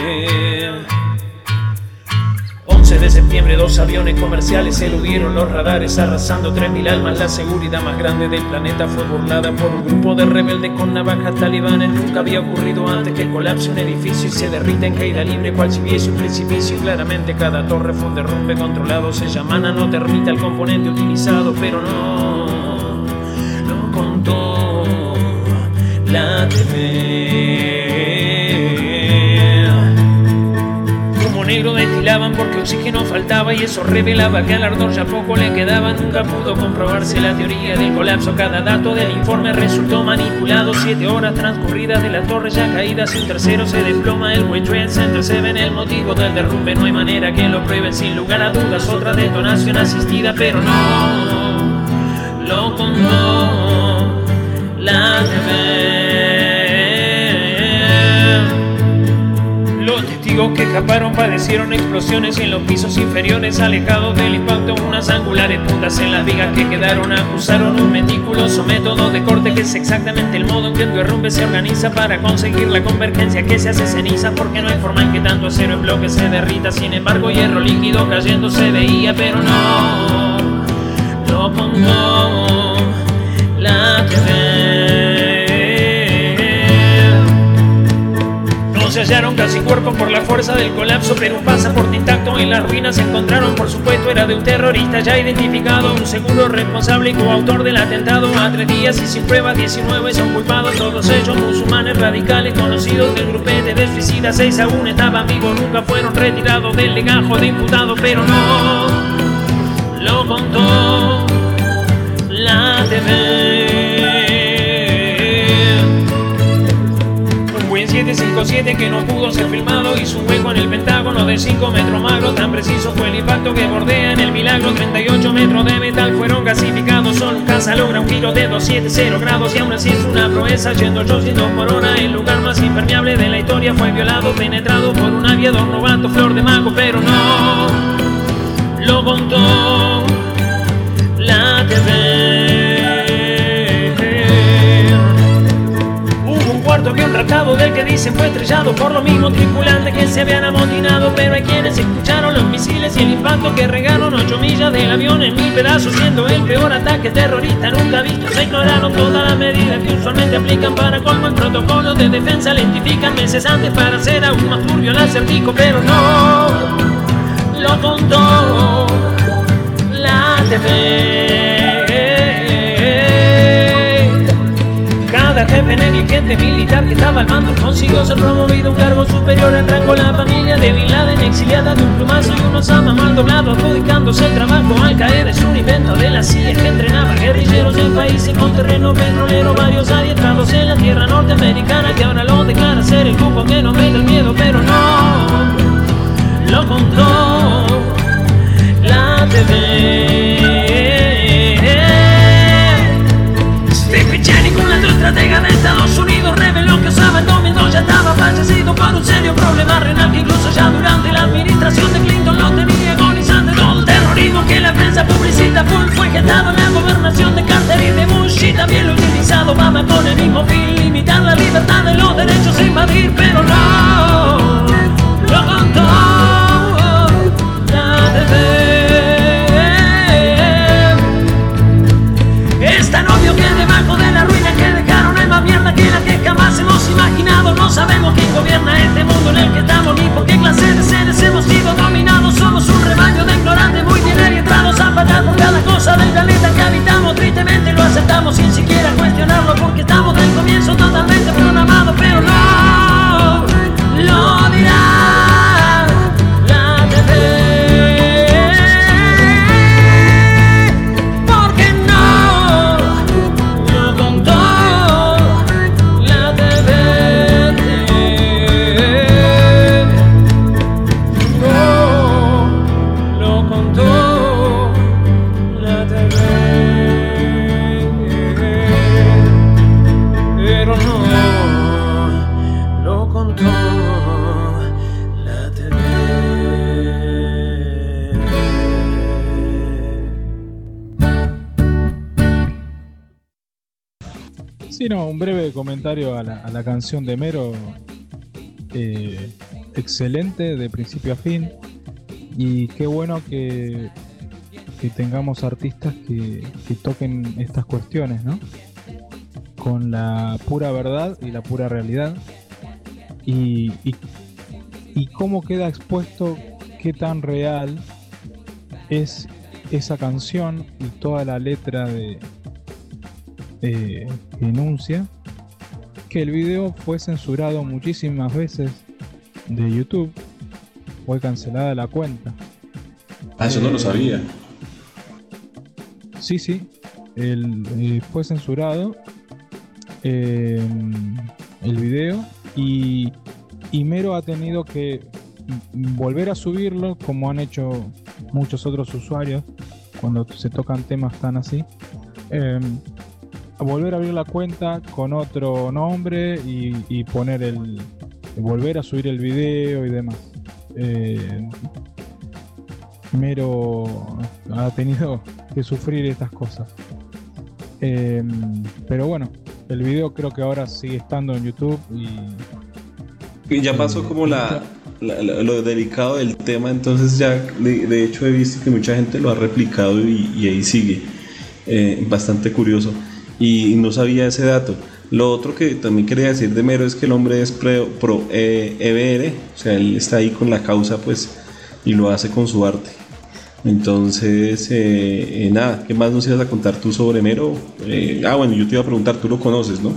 11 de septiembre, 2 aviones comerciales eludieron los radares, arrasando 3.000 almas. La seguridad más grande del planeta fue burlada por un grupo de rebeldes con navajas talibanes. Nunca había ocurrido antes que colapse un edificio y se derrita en caída libre, cual si hubiese un precipicio. Claramente cada torre fue un derrumbe controlado. Se llama nanotermita el componente utilizado, pero no lo contó la TV. Negro destilaban porque oxígeno faltaba y eso revelaba que al ardor ya poco le quedaba. Nunca pudo comprobarse la teoría del colapso. Cada dato del informe resultó manipulado. 7 horas transcurridas de la torre ya caída, sin tercero se desploma el World Trade Center. Se ven el motivo del derrumbe, no hay manera que lo prueben. Sin lugar a dudas otra detonación asistida, pero no lo contó la TV. Que escaparon padecieron explosiones en los pisos inferiores, alejados del impacto. Unas angulares puntas en las vigas que quedaron acusaron un meticuloso método de corte, que es exactamente el modo en que el derrumbe se organiza para conseguir la convergencia que se hace ceniza, porque no hay forma en que tanto acero en bloque se derrita. Sin embargo, hierro líquido cayendo se veía, pero no lo contó la TV. Se hallaron casi cuerpos por la fuerza del colapso, pero un pasaporte intacto en las ruinas se encontraron. Por supuesto era de un terrorista ya identificado, un seguro responsable y coautor del atentado. A 3 días y sin pruebas 19 son culpados, todos ellos musulmanes radicales conocidos del grupete de suicidas. 6 aún estaban vivos, nunca fueron retirados del legajo de imputado, pero no lo contó la TV. 757 que no pudo ser filmado, hizo un hueco en el Pentágono de 5 metros magro. Tan preciso fue el impacto que bordea en el milagro. 38 metros de metal fueron gasificados. Solo un caza logra un giro de 270 grados y aún así es una proeza. Yendo 800 por hora, el lugar más impermeable de la historia fue violado, penetrado por un aviador novato, flor de mago, pero no lo contó la TV. Avión raptado del que dicen fue estrellado por los mismos tripulantes que se habían amotinado, pero hay quienes escucharon los misiles y el impacto que regaron 8 millas del avión en 1000 pedazos, siendo el peor ataque terrorista nunca visto. Se ignoraron todas las medidas que usualmente aplican para colmo en protocolos de defensa. Lentifican meses antes para hacer aún más turbio el acertijo, pero no lo contó la TV. Cada jefe negligente militar que estaba al mando consiguió ser promovido a un cargo superior en rango. La familia de Bin Laden exiliada de un plumazo y un Osama mal doblado adjudicándose el trabajo. Al caer es un invento de la CIA que entrenaba guerrilleros en países con terreno petrolero, varios adiestrados en la tierra norteamericana, que ahora lo declara ser el grupo que no mete el miedo, pero no lo contó la TV. Steve Cheney, un alto estratega de Estados Unidos, reveló que Osama el domingo ya estaba fallecido por un serio problema renal que incluso ya durante la administración de Clinton lo tenía agonizante. Todo el terrorismo que la prensa publicita fue gestado en la gobernación de Carter y de Bush, y también lo utilizado Obama con el mismo fin, limitar la libertad de los derechos e invadir, pero no lo contó la TV. Es tan obvio que debajo de la ruina que dejaron hay más mierda que la que jamás hemos imaginado. No sabemos quién gobierna este mundo en el que estamos, ni por qué clase de seres hemos sido dominados. Somos un rebaño de ignorantes muy bien orientados a pagar por cada cosa del planeta que habitamos. Tristemente lo aceptamos sin siquiera cuestionarlo, porque estamos del comienzo totalmente programados, pero no lo dirá la TV. Sí, no, un breve comentario a la canción de Mero. Excelente de principio a fin, y qué bueno que tengamos artistas que toquen estas cuestiones, ¿no? Con la pura verdad y la pura realidad, y cómo queda expuesto qué tan real es esa canción y toda la letra que enuncia. Que el video fue censurado muchísimas veces de YouTube, fue cancelada la cuenta. Eso no lo sabía. Sí, fue censurado el video, y Mero ha tenido que volver a subirlo, como han hecho muchos otros usuarios cuando se tocan temas tan así. A volver a abrir la cuenta con otro nombre y poner volver a subir el video y demás. Mero ha tenido que sufrir estas cosas. Pero bueno, el video creo que ahora sigue estando en YouTube y ya pasó como lo delicado del tema, entonces ya de hecho he visto que mucha gente lo ha replicado y ahí sigue. Bastante curioso. Y no sabía ese dato. Lo otro que también quería decir de Mero es que el hombre es pro EBR, o sea, él está ahí con la causa, pues, y lo hace con su arte. Entonces, nada, ¿qué más nos ibas a contar tú sobre Mero? Bueno, yo te iba a preguntar, tú lo conoces, ¿no?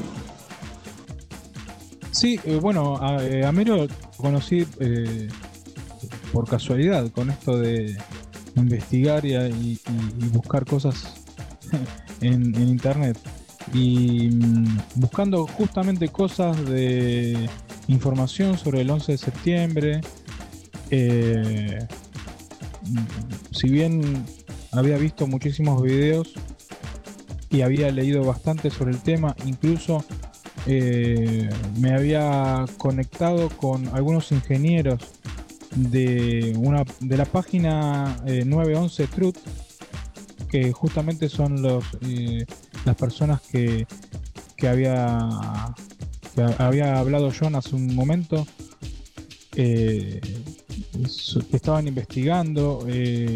Sí, bueno, a Mero conocí por casualidad, con esto de investigar y buscar cosas en internet, y buscando justamente cosas de información sobre el 11 de septiembre. Si bien había visto muchísimos videos y había leído bastante sobre el tema, incluso me había conectado con algunos ingenieros de la página 911 Truth, que justamente son las personas que había hablado John hace un momento, que estaban investigando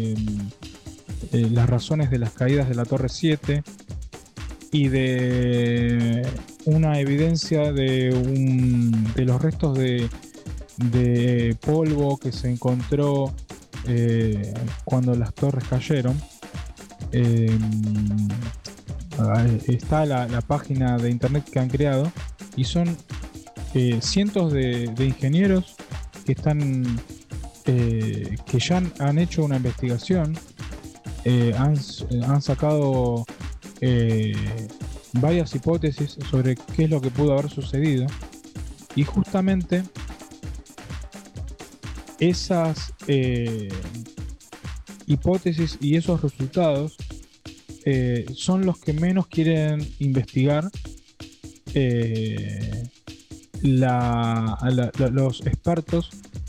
las razones de las caídas de la Torre 7 y de una evidencia de los restos de polvo que se encontró cuando las torres cayeron. Está la página de internet que han creado, y son cientos de ingenieros que están que ya han hecho una investigación, han sacado varias hipótesis sobre qué es lo que pudo haber sucedido, y justamente esas hipótesis y esos resultados son los que menos quieren investigar los expertos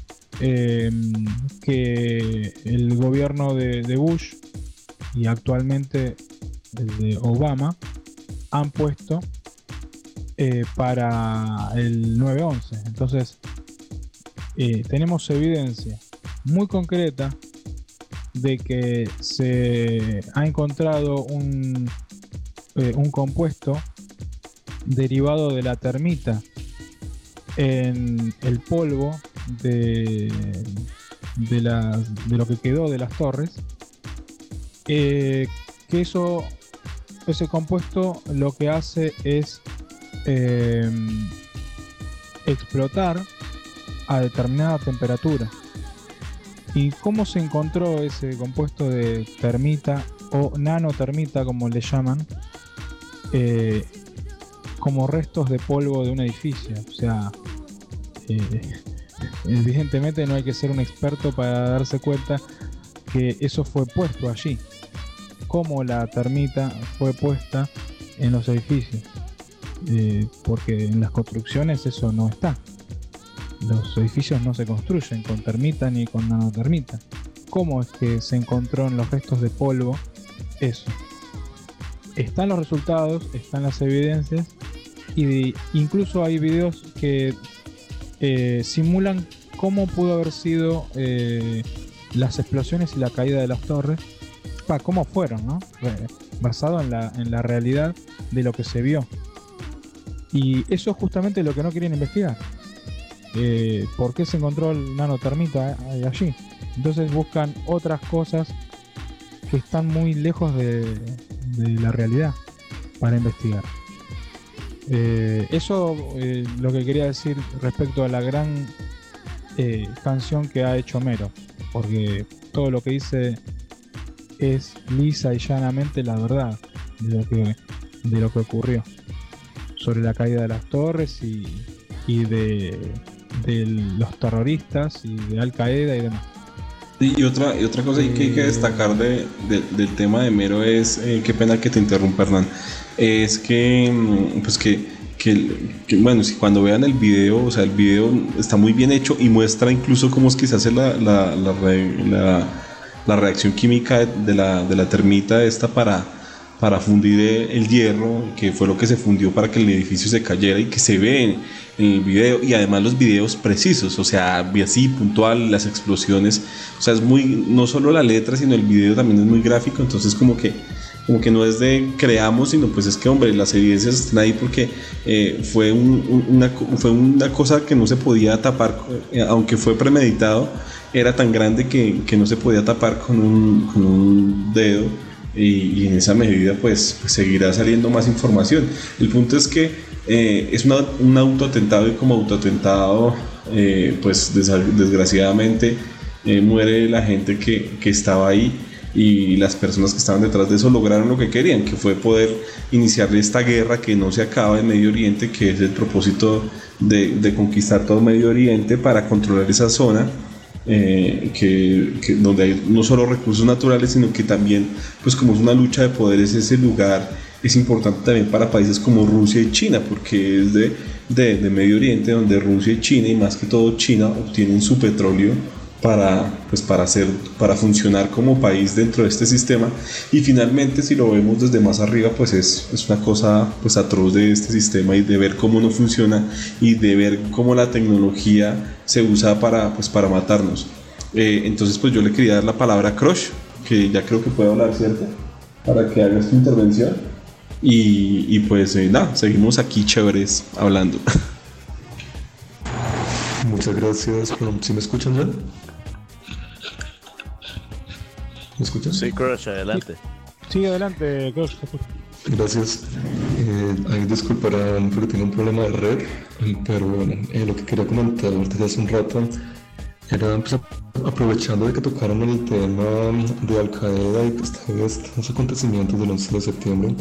que el gobierno de Bush y actualmente el de Obama han puesto para el 9/11. Entonces tenemos evidencia muy concreta de que se ha encontrado un compuesto derivado de la termita en el polvo de lo que quedó de las torres, que ese compuesto lo que hace es explotar a determinada temperatura. ¿Y cómo se encontró ese compuesto de termita o nanotermita, como le llaman? Como restos de polvo de un edificio. O sea, evidentemente no hay que ser un experto para darse cuenta que eso fue puesto allí. Cómo la termita fue puesta en los edificios. Porque en las construcciones eso no está. Los edificios no se construyen con termita ni con nanotermita. ¿Cómo es que se encontró en los restos de polvo eso? Están los resultados, están las evidencias, y incluso hay videos que simulan cómo pudo haber sido las explosiones y la caída de las torres, cómo fueron, ¿no? Basado en la realidad de lo que se vio. Y eso es justamente lo que no quieren investigar. ¿Por qué se encontró el nanotermita allí? Entonces buscan otras cosas que están muy lejos de la realidad para investigar. Eso lo que quería decir respecto a la gran canción que ha hecho Homero, porque todo lo que dice es lisa y llanamente la verdad de lo que ocurrió sobre la caída de las torres y de los terroristas y de Al Qaeda y demás. Y otra cosa que hay que destacar del tema de Mero es, qué pena que te interrumpa, Hernán, es que pues que bueno, si cuando vean el video, o sea, el video está muy bien hecho y muestra incluso cómo es que se hace la reacción química de la termita esta para fundir el hierro, que fue lo que se fundió para que el edificio se cayera, y que se ve en el video, y además los videos precisos, o sea, así puntual, las explosiones, o sea, es muy, no solo la letra, sino el video también es muy gráfico. Entonces como que no es de creamos, sino pues es que, hombre, las evidencias están ahí, porque fue una cosa que no se podía tapar, aunque fue premeditado, era tan grande que no se podía tapar con un dedo. Y en esa medida pues seguirá saliendo más información. El punto es que es un autoatentado, y como autoatentado pues desgraciadamente muere la gente que estaba ahí, y las personas que estaban detrás de eso lograron lo que querían, que fue poder iniciar esta guerra que no se acaba en Medio Oriente, que es el propósito de conquistar todo Medio Oriente para controlar esa zona. Donde hay no solo recursos naturales, sino que también, pues como es una lucha de poderes, ese lugar es importante también para países como Rusia y China, porque es de Medio Oriente donde Rusia y China, y más que todo China, obtienen su petróleo para funcionar como país dentro de este sistema. Y finalmente, si lo vemos desde más arriba, pues es una cosa pues atroz de este sistema, y de ver cómo no funciona, y de ver cómo la tecnología se usa para matarnos. Entonces pues yo le quería dar la palabra a Crush, que ya creo que puede hablar, ¿cierto? Para que haga su intervención, y pues nada, seguimos aquí chéveres hablando. Muchas gracias. ¿Sí me escuchan ya? ¿Me escuchan? Sí, Crush, adelante. Sí, adelante, Crush. Gracias. Ahí disculparán porque tengo un problema de red, pero bueno, lo que quería comentar desde hace un rato era pues, aprovechando de que tocaron el tema de Al Qaeda y pues tal vez los acontecimientos del 11 de septiembre.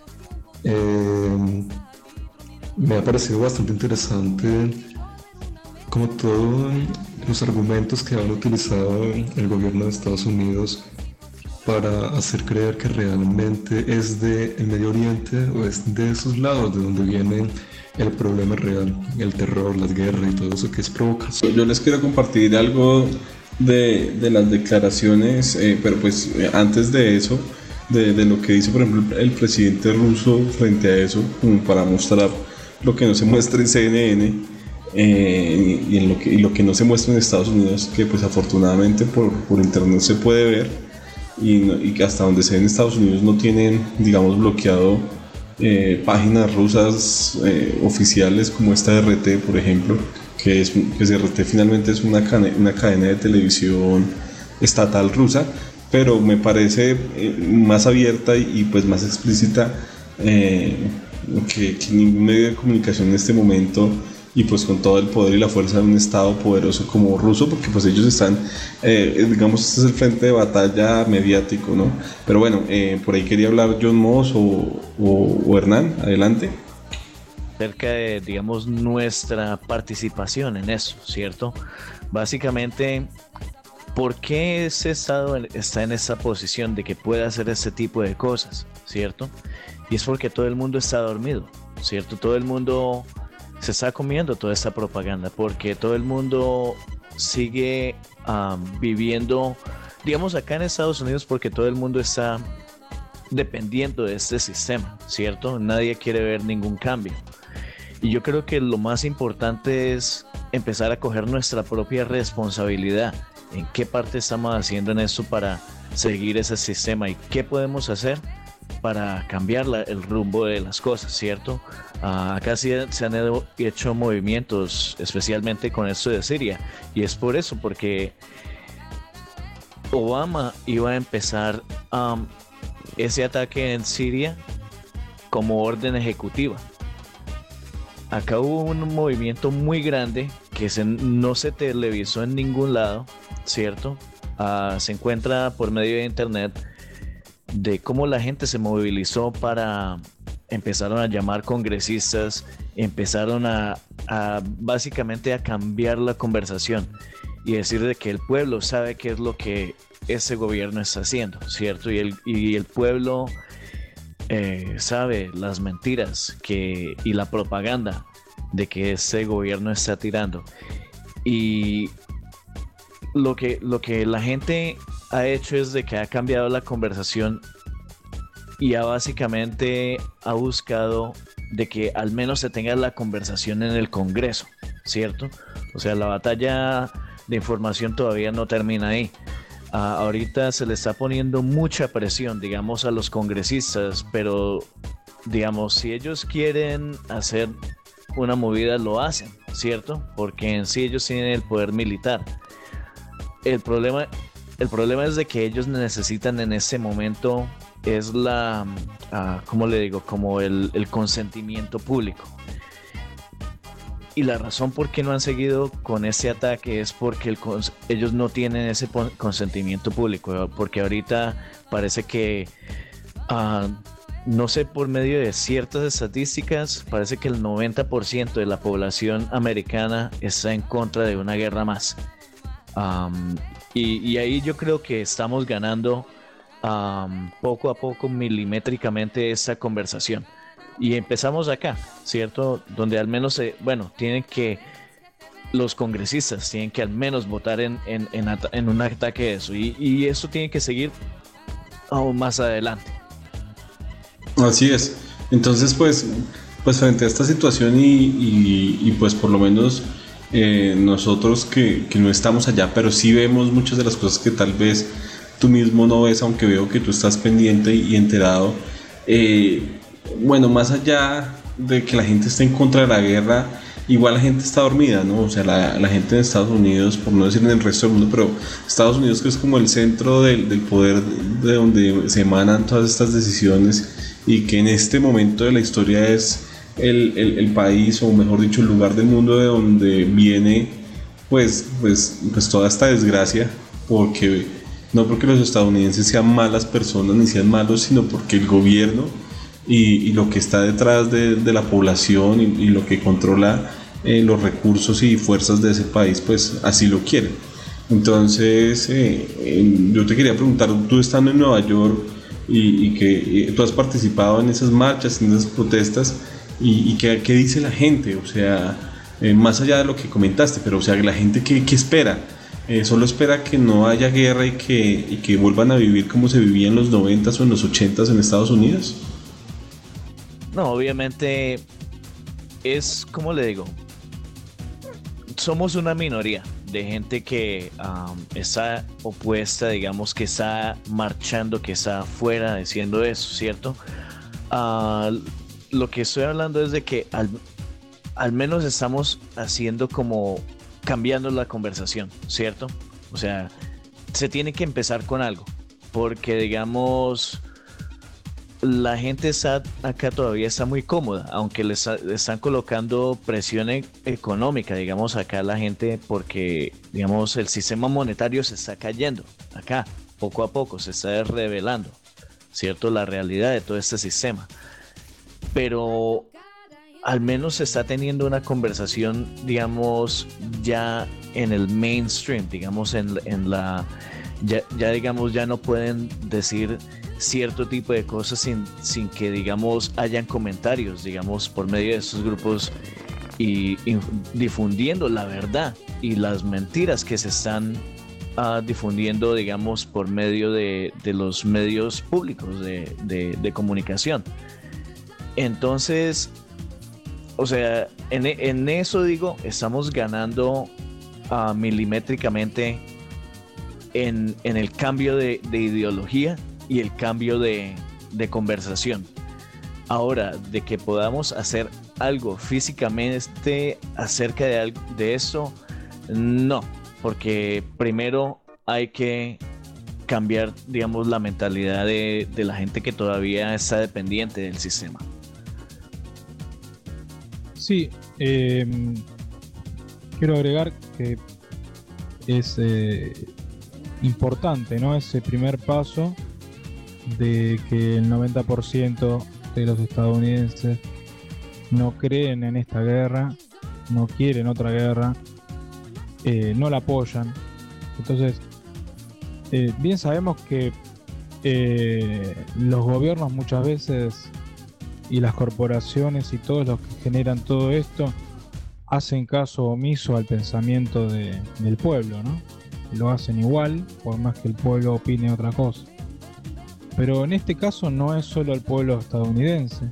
Me ha parecido bastante interesante como todos los argumentos que han utilizado el gobierno de Estados Unidos para hacer creer que realmente es del Medio Oriente o es de esos lados de donde viene el problema real, el terror, las guerras y todo eso que es provocación. Yo les quiero compartir algo de las declaraciones, pero pues antes de eso, de lo que dice por ejemplo el presidente ruso frente a eso, como para mostrar lo que no se muestra en CNN y lo que no se muestra en Estados Unidos, que pues afortunadamente por internet se puede ver. Y que hasta donde se ve en Estados Unidos no tienen, digamos, bloqueado páginas rusas oficiales como esta RT, por ejemplo, que RT finalmente es una cadena de televisión estatal rusa, pero me parece más abierta y pues más explícita que ningún medio de comunicación en este momento, y pues con todo el poder y la fuerza de un estado poderoso como ruso, porque pues ellos están, digamos, este es el frente de batalla mediático, ¿no? Pero bueno, por ahí quería hablar John Moss o Hernán, adelante. Acerca de, digamos, nuestra participación en eso, ¿cierto? Básicamente, ¿por qué ese estado está en esa posición de que puede hacer ese tipo de cosas, ¿cierto? Y es porque todo el mundo está dormido, ¿cierto? Todo el mundo se está comiendo toda esta propaganda, porque todo el mundo sigue viviendo, digamos, acá en Estados Unidos, porque todo el mundo está dependiendo de este sistema, ¿cierto? Nadie quiere ver ningún cambio. Y yo creo que lo más importante es empezar a coger nuestra propia responsabilidad. ¿En qué parte estamos haciendo en esto para seguir ese sistema? ¿Y qué podemos hacer para cambiar el rumbo de las cosas, ¿cierto? Acá sí se han hecho movimientos, especialmente con esto de Siria, y es por eso, porque Obama iba a empezar ese ataque en Siria como orden ejecutiva. Acá hubo un movimiento muy grande que no se televisó en ningún lado, ¿cierto? Se encuentra por medio de internet, de cómo la gente se movilizó para empezaron a llamar congresistas, empezaron a básicamente a cambiar la conversación y decir de que el pueblo sabe qué es lo que ese gobierno está haciendo, ¿cierto? Y el pueblo sabe las mentiras y la propaganda de que ese gobierno está tirando. Y lo que la gente ha hecho es de que ha cambiado la conversación y básicamente ha buscado de que al menos se tenga la conversación en el Congreso, ¿cierto? O sea, la batalla de información todavía no termina ahí. Ahorita se le está poniendo mucha presión, digamos, a los congresistas, pero, digamos, si ellos quieren hacer una movida, lo hacen, ¿cierto? Porque en sí ellos tienen el poder militar. El problema es de que ellos necesitan en ese momento es ¿cómo le digo? Como el consentimiento público. Y la razón por qué no han seguido con ese ataque es porque ellos no tienen ese consentimiento público, porque ahorita parece que, no sé, por medio de ciertas estadísticas, parece que el 90% de la población americana está en contra de una guerra más. Y ahí yo creo que estamos ganando poco a poco, milimétricamente, esta conversación. Y empezamos acá, ¿cierto? Donde al menos, los congresistas tienen que al menos votar en un ataque de eso. Y eso tiene que seguir aún más adelante. Así es. Entonces, pues frente a esta situación y pues por lo menos nosotros que no estamos allá, pero sí vemos muchas de las cosas que tal vez tú mismo no ves, aunque veo que tú estás pendiente y enterado. Bueno, más allá de que la gente esté en contra de la guerra, igual la gente está dormida, ¿no? O sea, la gente en Estados Unidos, por no decir en el resto del mundo, pero Estados Unidos, que es como el centro del poder, de donde se emanan todas estas decisiones y que en este momento de la historia es el país, o mejor dicho, el lugar del mundo de donde viene pues toda esta desgracia, porque no porque los estadounidenses sean malas personas ni sean malos, sino porque el gobierno y lo que está detrás de la población y lo que controla los recursos y fuerzas de ese país, pues así lo quieren. Entonces yo te quería preguntar, tú estando en Nueva York y que tú has participado en esas marchas, en esas protestas, y qué dice la gente, o sea, más allá de lo que comentaste, pero o sea, la gente qué espera. Solo espera que no haya guerra y que vuelvan a vivir como se vivía en los 90s o en los 80s en Estados Unidos. No, obviamente es, como le digo, somos una minoría de gente que está opuesta, digamos, que está marchando, que está afuera diciendo eso, ¿cierto? Lo que estoy hablando es de que al menos estamos haciendo como cambiando la conversación, ¿cierto? O sea, se tiene que empezar con algo, porque digamos, la gente acá todavía está muy cómoda, aunque le están colocando presión económica, digamos, acá la gente, porque digamos el sistema monetario se está cayendo, acá poco a poco se está revelando, ¿cierto? La realidad de todo este sistema, pero al menos se está teniendo una conversación, digamos, ya en el mainstream, digamos, ya digamos, ya no pueden decir cierto tipo de cosas sin que, digamos, hayan comentarios, digamos, por medio de estos grupos y difundiendo la verdad y las mentiras que se están difundiendo, digamos, por medio de los medios públicos de comunicación. Entonces, o sea, en eso digo, estamos ganando milimétricamente en el cambio de ideología y el cambio de conversación. Ahora, de que podamos hacer algo físicamente acerca de eso, no, porque primero hay que cambiar, digamos, la mentalidad de la gente que todavía está dependiente del sistema. Sí, quiero agregar que es importante, ¿no? Ese primer paso de que el 90% de los estadounidenses no creen en esta guerra, no quieren otra guerra, no la apoyan. Entonces, bien sabemos que los gobiernos muchas veces y las corporaciones y todos los que generan todo esto hacen caso omiso al pensamiento del pueblo, ¿no? Lo hacen igual, por más que el pueblo opine otra cosa. Pero en este caso no es solo el pueblo estadounidense.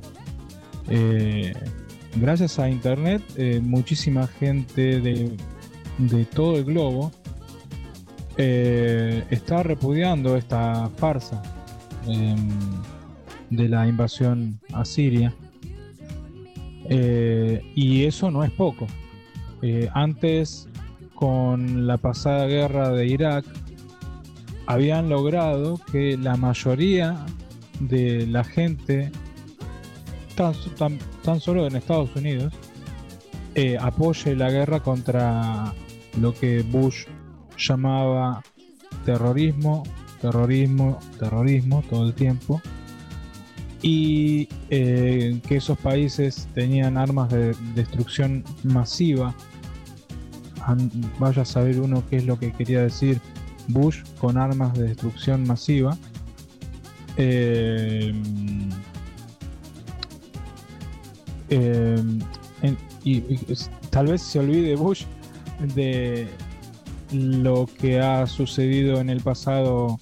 Gracias a internet, muchísima gente de todo el globo está repudiando esta farsa de la invasión a Siria, y eso no es poco. Antes, con la pasada guerra de Irak, habían logrado que la mayoría de la gente, tan solo en Estados Unidos, apoye la guerra contra lo que Bush llamaba terrorismo todo el tiempo, y que esos países tenían armas de destrucción masiva. Vaya a saber uno qué es lo que quería decir Bush con armas de destrucción masiva. Y tal vez se olvide Bush de lo que ha sucedido en el pasado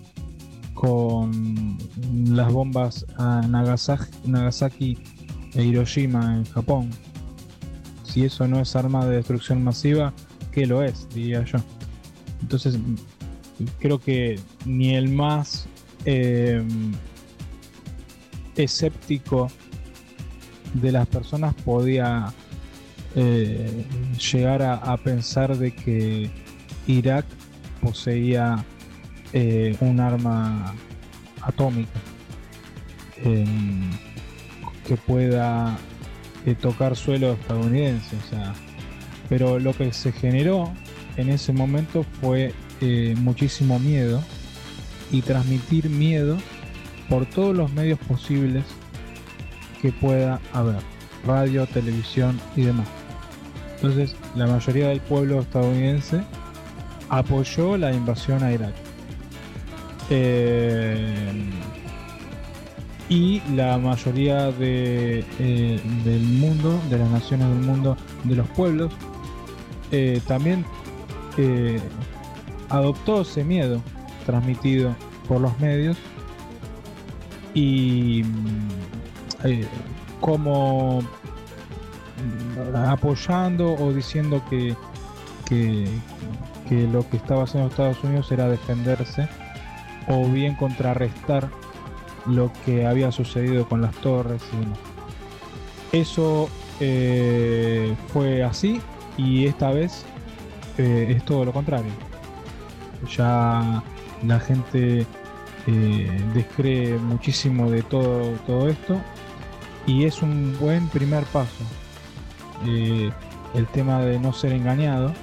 con las bombas a Nagasaki e Hiroshima en Japón. Si eso no es arma de destrucción masiva, ¿qué lo es? Diría yo. Entonces, creo que ni el más escéptico de las personas podía llegar a pensar de que Irak poseía un arma atómica. que pueda tocar suelo estadounidense, o sea, pero lo que se generó en ese momento fue muchísimo miedo y transmitir miedo por todos los medios posibles que pueda haber, radio, televisión y demás. Entonces la mayoría del pueblo estadounidense apoyó la invasión a Irak. Y la mayoría del mundo, de las naciones del mundo, de los pueblos, también adoptó ese miedo transmitido por los medios y como apoyando o diciendo que lo que estaba haciendo Estados Unidos era defenderse o bien contrarrestar lo que había sucedido con las torres y demás. Eso fue así, y esta vez es todo lo contrario. Ya la gente descree muchísimo de todo esto, y es un buen primer paso el tema de no ser engañado,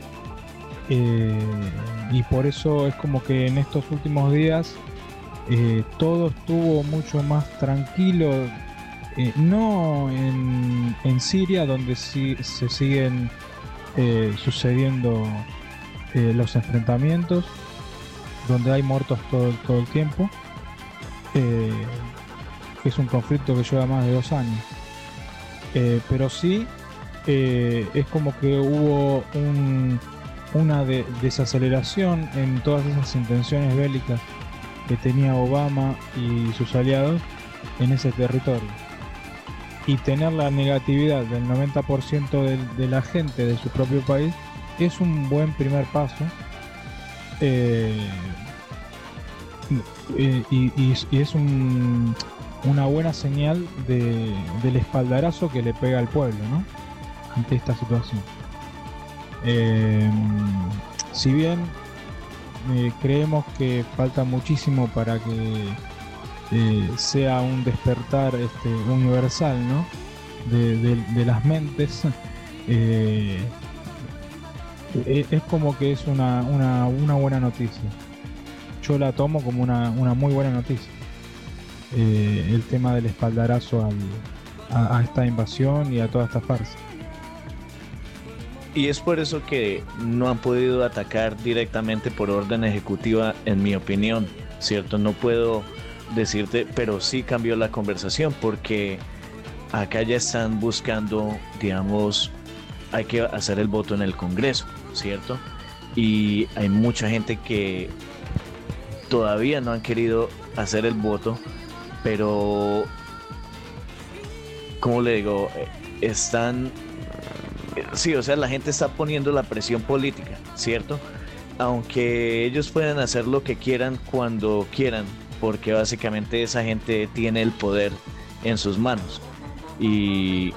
y por eso es como que en estos últimos días todo estuvo mucho más tranquilo, no en Siria, donde sí se siguen sucediendo los enfrentamientos, donde hay muertos todo el tiempo, que es un conflicto que lleva más de 2 años, pero sí es como que hubo una desaceleración en todas esas intenciones bélicas que tenía Obama y sus aliados en ese territorio, y tener la negatividad del 90% de la gente de su propio país es un buen primer paso, y es una buena señal del espaldarazo que le pega al pueblo, ¿no?, ante esta situación. Si bien creemos que falta muchísimo para que sea un despertar universal, ¿no?, de las mentes, es como que es una buena noticia. Yo la tomo como una muy buena noticia, el tema del espaldarazo a esta invasión y a toda esta farsa. Y es por eso que no han podido atacar directamente por orden ejecutiva, en mi opinión, ¿cierto? No puedo decirte, pero sí cambió la conversación, porque acá ya están buscando, digamos, hay que hacer el voto en el Congreso, ¿cierto? Y hay mucha gente que todavía no han querido hacer el voto, pero, ¿cómo le digo? Sí, o sea, la gente está poniendo la presión política, ¿cierto? Aunque ellos pueden hacer lo que quieran cuando quieran, porque básicamente esa gente tiene el poder en sus manos. Y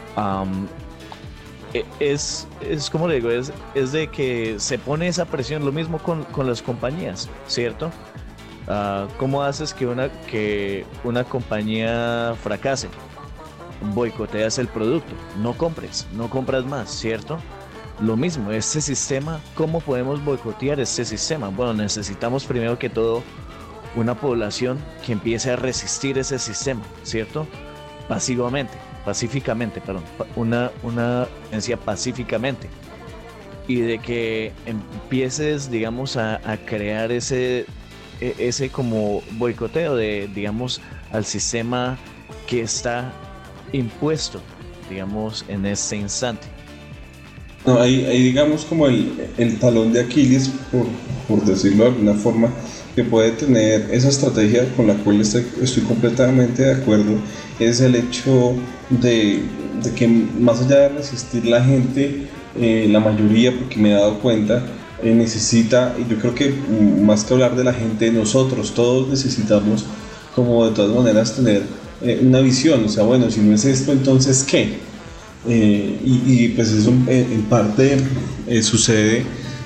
es como le digo, es de que se pone esa presión, lo mismo con las compañías, ¿cierto? ¿Cómo haces que una compañía fracase? Boicoteas el producto, no compras más, ¿cierto? Lo mismo, este sistema, ¿cómo podemos boicotear este sistema? Bueno, necesitamos primero que todo una población que empiece a resistir ese sistema, ¿cierto? Pacíficamente, una agencia pacíficamente, y de que empieces, digamos, a crear ese como boicoteo digamos, al sistema que está impuesto, digamos, en este instante. No, ahí digamos como el talón de Aquiles, por decirlo de alguna forma, que puede tener esa estrategia, con la cual estoy completamente de acuerdo, es el hecho de que más allá de resistir la gente, la mayoría, porque me he dado cuenta, necesita, y yo creo que más que hablar de la gente, nosotros todos necesitamos como de todas maneras tener una visión, o sea, bueno, si no es esto, entonces ¿qué? Y pues eso en parte sucede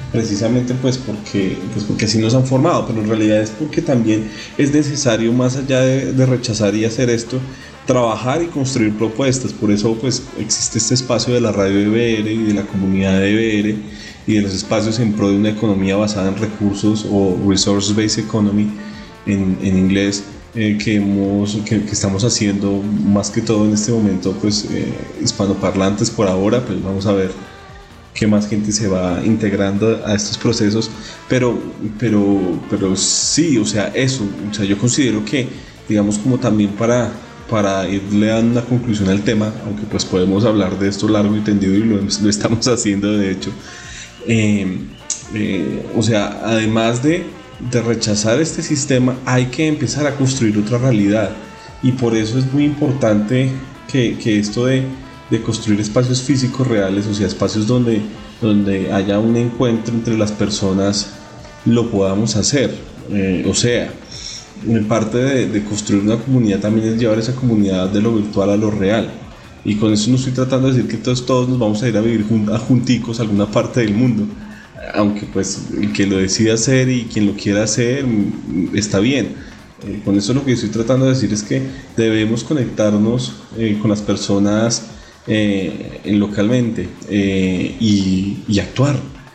precisamente pues porque así nos han formado, pero en realidad es porque también es necesario, más allá de rechazar y hacer esto, trabajar y construir propuestas. Por eso pues existe este espacio de la radio EBR y de la comunidad de EBR y de los espacios en pro de una economía basada en recursos, o Resource Based Economy en inglés, que estamos haciendo más que todo en este momento, pues hispanoparlantes por ahora. Pues vamos a ver qué más gente se va integrando a estos procesos, pero sí, o sea, yo considero que, digamos, como también para irle dando una conclusión al tema, aunque pues podemos hablar de esto largo y tendido, y lo estamos haciendo de hecho, o sea, además de rechazar este sistema, hay que empezar a construir otra realidad, y por eso es muy importante que esto de construir espacios físicos reales, o sea, espacios donde haya un encuentro entre las personas, lo podamos hacer. O sea, parte de construir una comunidad también es llevar esa comunidad de lo virtual a lo real. Y con eso no estoy tratando de decir que todos nos vamos a ir a vivir junticos a alguna parte del mundo, aunque pues el que lo decida hacer y quien lo quiera hacer está bien. Con eso lo que estoy tratando de decir es que debemos conectarnos con las personas localmente, y actuar,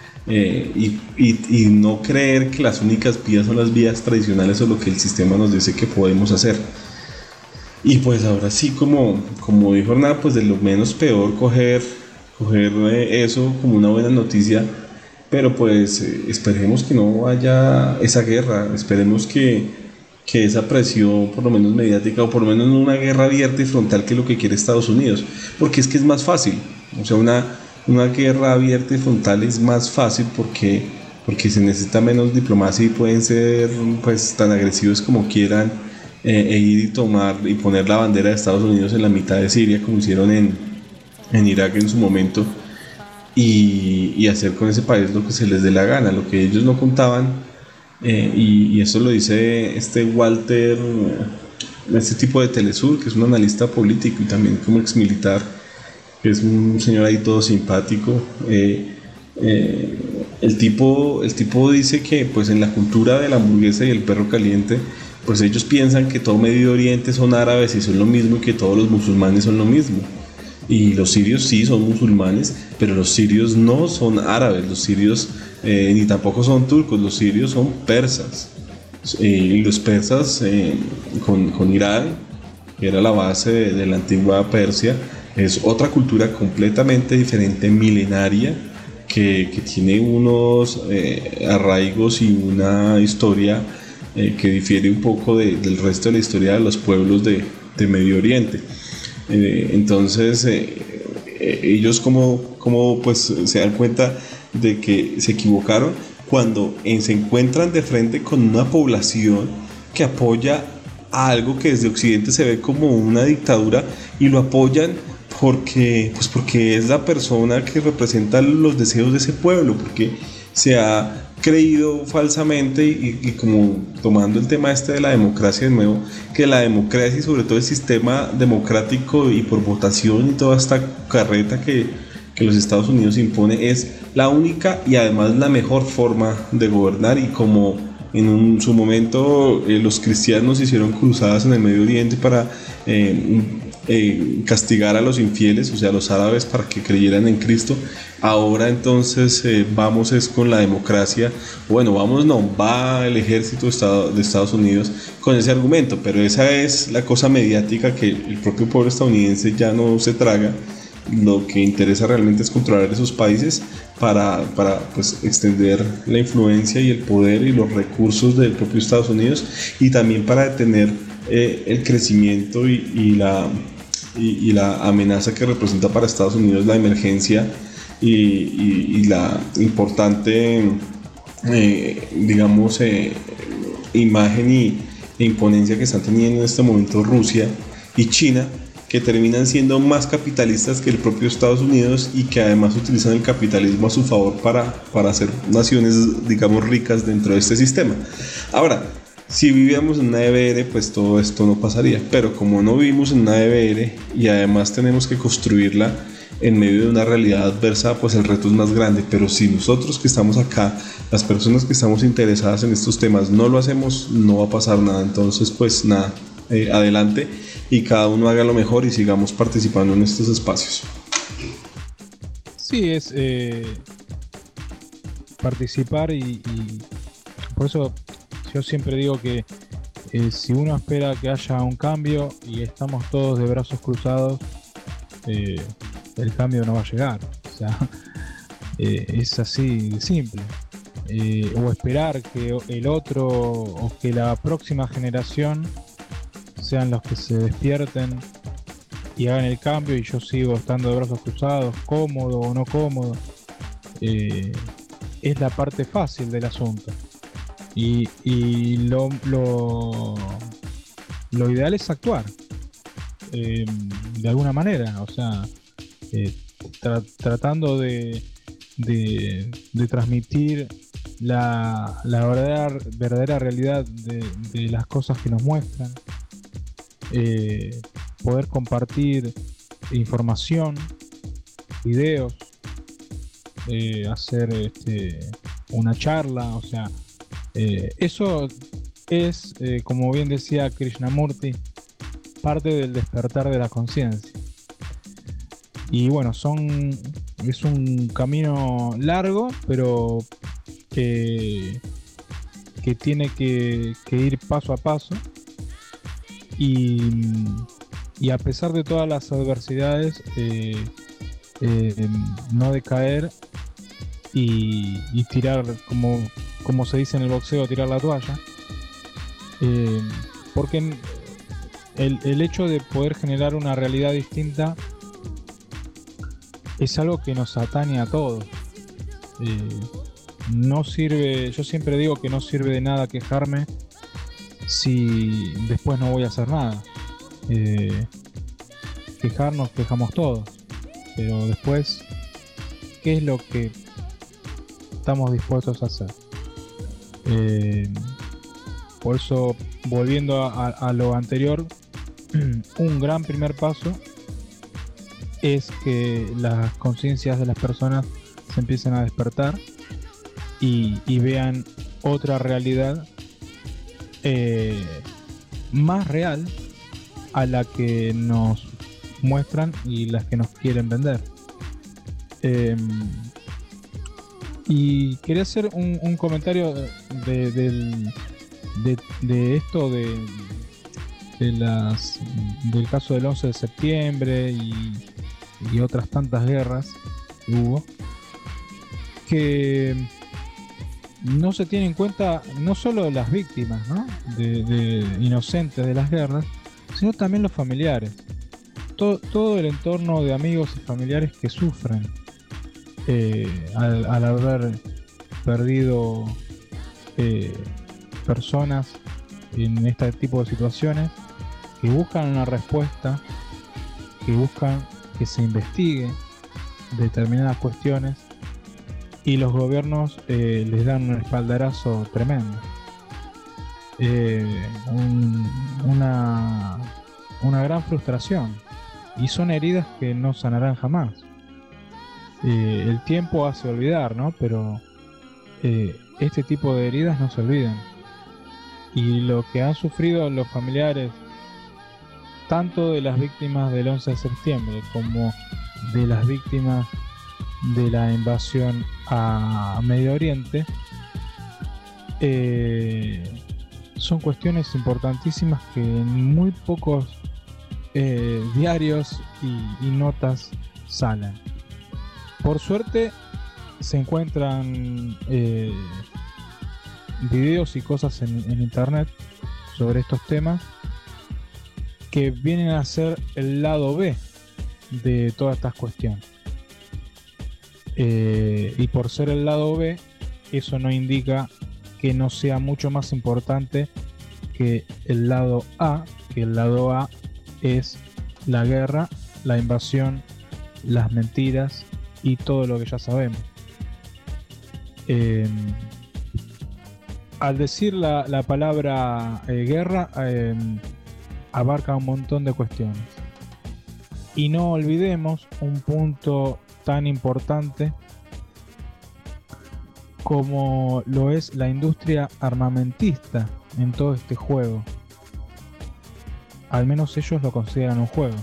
y no creer que las únicas vías son las vías tradicionales o lo que el sistema nos dice que podemos hacer. Y pues ahora sí, como dijo Hernán, pues de lo menos peor coger eso como una buena noticia, pero pues esperemos que no haya esa guerra, esperemos que esa presión, por lo menos mediática, o por lo menos una guerra abierta y frontal, que es lo que quiere Estados Unidos, porque es que es más fácil. O sea, una guerra abierta y frontal es más fácil porque se necesita menos diplomacia y pueden ser pues tan agresivos como quieran, ir y tomar y poner la bandera de Estados Unidos en la mitad de Siria, como hicieron en Irak en su momento, y hacer con ese país lo que se les dé la gana, lo que ellos no contaban. Y eso lo dice Walter, este tipo de Telesur, que es un analista político y también como ex militar, que es un señor ahí todo simpático. El tipo dice que pues en la cultura de la hamburguesa y el perro caliente, pues ellos piensan que todo Medio Oriente son árabes y son lo mismo, y que todos los musulmanes son lo mismo. Y los sirios sí son musulmanes, pero los sirios no son árabes, los sirios ni tampoco son turcos, los sirios son persas. Y los persas con Irán, que era la base de la antigua Persia, es otra cultura completamente diferente, milenaria, que tiene unos arraigos y una historia que difiere un poco del resto de la historia de los pueblos de Medio Oriente. Entonces ellos como pues se dan cuenta de que se equivocaron cuando se encuentran de frente con una población que apoya a algo que desde Occidente se ve como una dictadura, y lo apoyan porque es la persona que representa los deseos de ese pueblo, porque se ha creído falsamente, y como tomando el tema de la democracia de nuevo, que la democracia y sobre todo el sistema democrático y por votación y toda esta carreta que los Estados Unidos impone es la única y además la mejor forma de gobernar. Y como en su momento los cristianos hicieron cruzadas en el Medio Oriente para castigar a los infieles, o sea, a los árabes, para que creyeran en Cristo, ahora entonces vamos es con la democracia. Bueno, va el ejército de Estados Unidos con ese argumento, pero esa es la cosa mediática que el propio pueblo estadounidense ya no se traga. Lo que interesa realmente es controlar esos países para pues extender la influencia y el poder y los recursos del propio Estados Unidos, y también para detener el crecimiento y la amenaza que representa para Estados Unidos la emergencia y la importante imagen e imponencia que están teniendo en este momento Rusia y China, que terminan siendo más capitalistas que el propio Estados Unidos, y que además utilizan el capitalismo a su favor para hacer naciones, digamos, ricas dentro de este sistema. Ahora, si viviéramos en una EBR, pues todo esto no pasaría, pero como no vivimos en una EBR y además tenemos que construirla, en medio de una realidad adversa, pues el reto es más grande. Pero si nosotros que estamos acá, las personas que estamos interesadas en estos temas, no lo hacemos, no va a pasar nada. Entonces, pues nada, adelante, y cada uno haga lo mejor y sigamos participando en estos espacios. Sí, es participar y por eso yo siempre digo que si uno espera que haya un cambio y estamos todos de brazos cruzados, el cambio no va a llegar. O sea, es así de simple. O esperar que el otro o que la próxima generación sean los que se despierten y hagan el cambio y yo sigo estando de brazos cruzados, cómodo o no cómodo, es la parte fácil del asunto. Y lo ideal es actuar de alguna manera, o sea, tratando de transmitir la verdadera realidad de las cosas que nos muestran, poder compartir información, videos, hacer una charla, o sea, eso es, como bien decía Krishnamurti, parte del despertar de la conciencia. Y bueno, es un camino largo, pero que tiene que ir paso a paso. Y a pesar de todas las adversidades, no decaer y tirar, como se dice en el boxeo, tirar la toalla, porque el hecho de poder generar una realidad distinta es algo que nos atañe a todos. No sirve, yo siempre digo que no sirve de nada quejarme si después no voy a hacer nada. Quejamos todos, pero después, ¿qué es lo que estamos dispuestos a hacer? Por eso, volviendo a lo anterior, un gran primer paso es que las conciencias de las personas se empiecen a despertar y vean otra realidad más real a la que nos muestran y las que nos quieren vender. Y quería hacer un comentario de esto del caso del 11 de septiembre y otras tantas guerras que hubo, que no se tiene en cuenta no solo las víctimas, ¿no?, de inocentes de las guerras, sino también los familiares, todo el entorno de amigos y familiares que sufren al haber perdido personas en este tipo de situaciones, que buscan una respuesta, que buscan que se investigue determinadas cuestiones, y los gobiernos les dan un espaldarazo tremendo. Una gran frustración, y son heridas que no sanarán jamás. El tiempo hace olvidar, ¿no? Pero este tipo de heridas no se olvidan, y lo que han sufrido los familiares tanto de las víctimas del 11 de septiembre como de las víctimas de la invasión a Medio Oriente, son cuestiones importantísimas que en muy pocos diarios y notas salen. Por suerte se encuentran videos y cosas en internet sobre estos temas que vienen a ser el lado B de todas estas cuestiones. Y por ser el lado B, eso no indica que no sea mucho más importante que el lado A, que el lado A es la guerra, la invasión, las mentiras y todo lo que ya sabemos. Al decir la palabra guerra, abarca un montón de cuestiones. Y no olvidemos un punto tan importante como lo es la industria armamentista en todo este juego. Al menos ellos lo consideran un juego.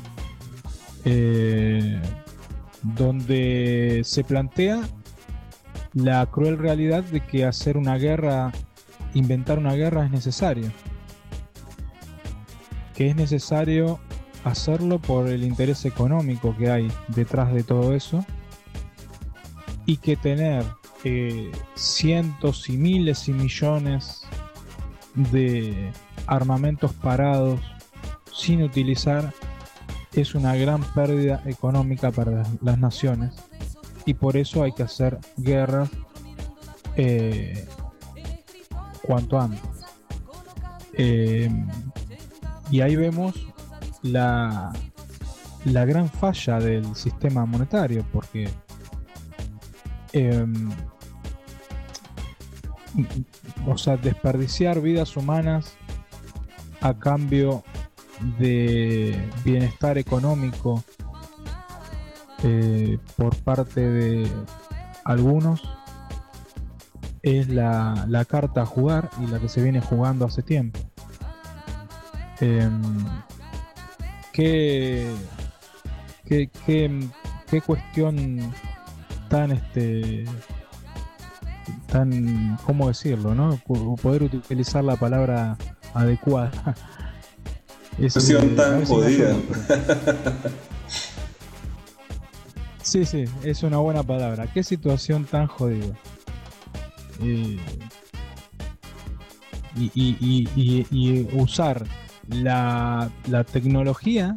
Donde se plantea la cruel realidad de que hacer una guerra, inventar una guerra es necesario. Que es necesario hacerlo por el interés económico que hay detrás de todo eso. Y que tener cientos y miles y millones de armamentos parados sin utilizar es una gran pérdida económica para las naciones, y por eso hay que hacer guerras cuanto antes. Y ahí vemos la gran falla del sistema monetario, porque o sea, desperdiciar vidas humanas a cambio de bienestar económico por parte de algunos es la carta a jugar, y la que se viene jugando hace tiempo. ¿Qué cuestión tan tan, ¿cómo decirlo, no? Poder utilizar la palabra adecuada. Situación tan jodida. Sí, es una buena palabra. ¿Qué situación tan jodida? Y usar la tecnología,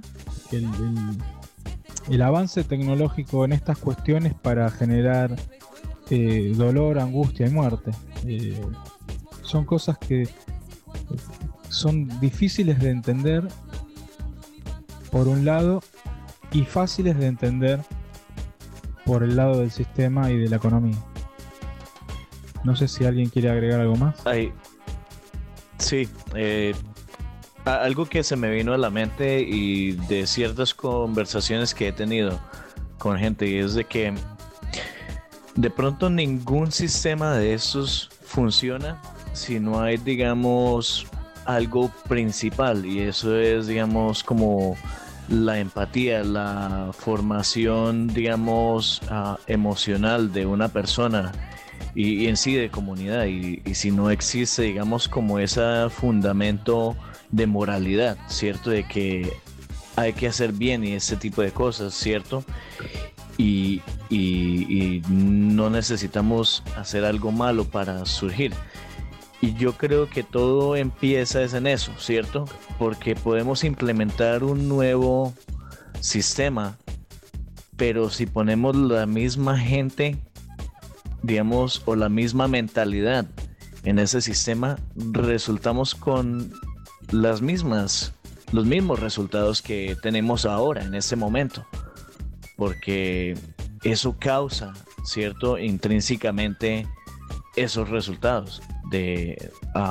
el avance tecnológico en estas cuestiones para generar dolor, angustia y muerte. Son cosas que son difíciles de entender por un lado y fáciles de entender por el lado del sistema y de la economía. No sé si alguien quiere agregar algo más. Sí, algo que se me vino a la mente y de ciertas conversaciones que he tenido con gente, y es de que de pronto ningún sistema de estos funciona si no hay, digamos, algo principal, y eso es, digamos, como la empatía, la formación, digamos, emocional de una persona y en sí de comunidad, y si no existe, digamos, como ese fundamento de moralidad, ¿cierto? De que hay que hacer bien y ese tipo de cosas, ¿cierto? Y no necesitamos hacer algo malo para surgir. Y yo creo que todo empieza es en eso, ¿cierto? Porque podemos implementar un nuevo sistema, pero si ponemos la misma gente, digamos, o la misma mentalidad en ese sistema, resultamos con los mismos resultados que tenemos ahora, en este momento. Porque eso causa, ¿cierto? Intrínsecamente esos resultados de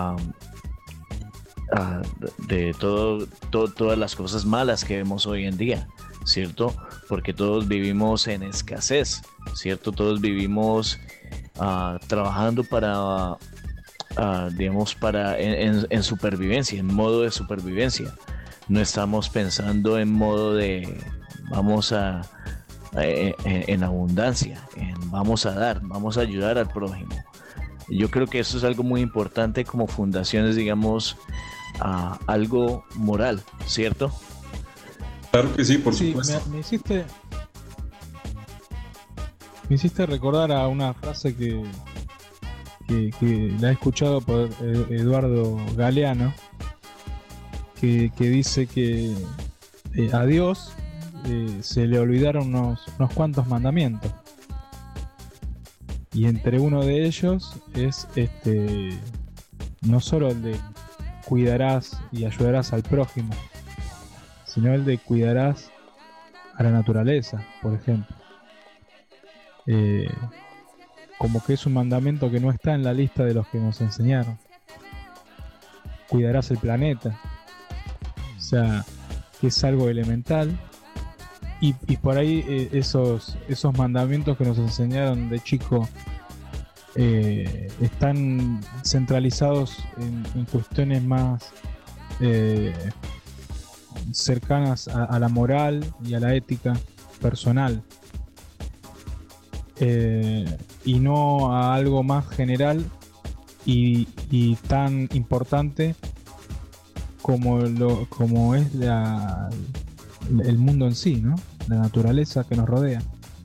todas las cosas malas que vemos hoy en día, ¿cierto? Porque todos vivimos en escasez, ¿cierto? Todos vivimos trabajando para, digamos, en supervivencia, en modo de supervivencia. No estamos pensando en modo de en abundancia, vamos a dar, vamos a ayudar al prójimo. Yo creo que eso es algo muy importante como fundaciones, digamos, algo moral, ¿cierto? Claro que sí, por supuesto. Me hiciste recordar a una frase que la he escuchado por Eduardo Galeano, que dice que a Dios se le olvidaron unos cuantos mandamientos, y entre uno de ellos es no solo el de cuidarás y ayudarás al prójimo, sino el de cuidarás a la naturaleza, por ejemplo. Como que es un mandamiento que no está en la lista de los que nos enseñaron. Cuidarás el planeta, o sea, que es algo elemental Y por ahí esos mandamientos que nos enseñaron de chico están centralizados en cuestiones más cercanas a la moral y a la ética personal, y no a algo más general y tan importante como es el mundo en sí, ¿no? La naturaleza que nos rodea.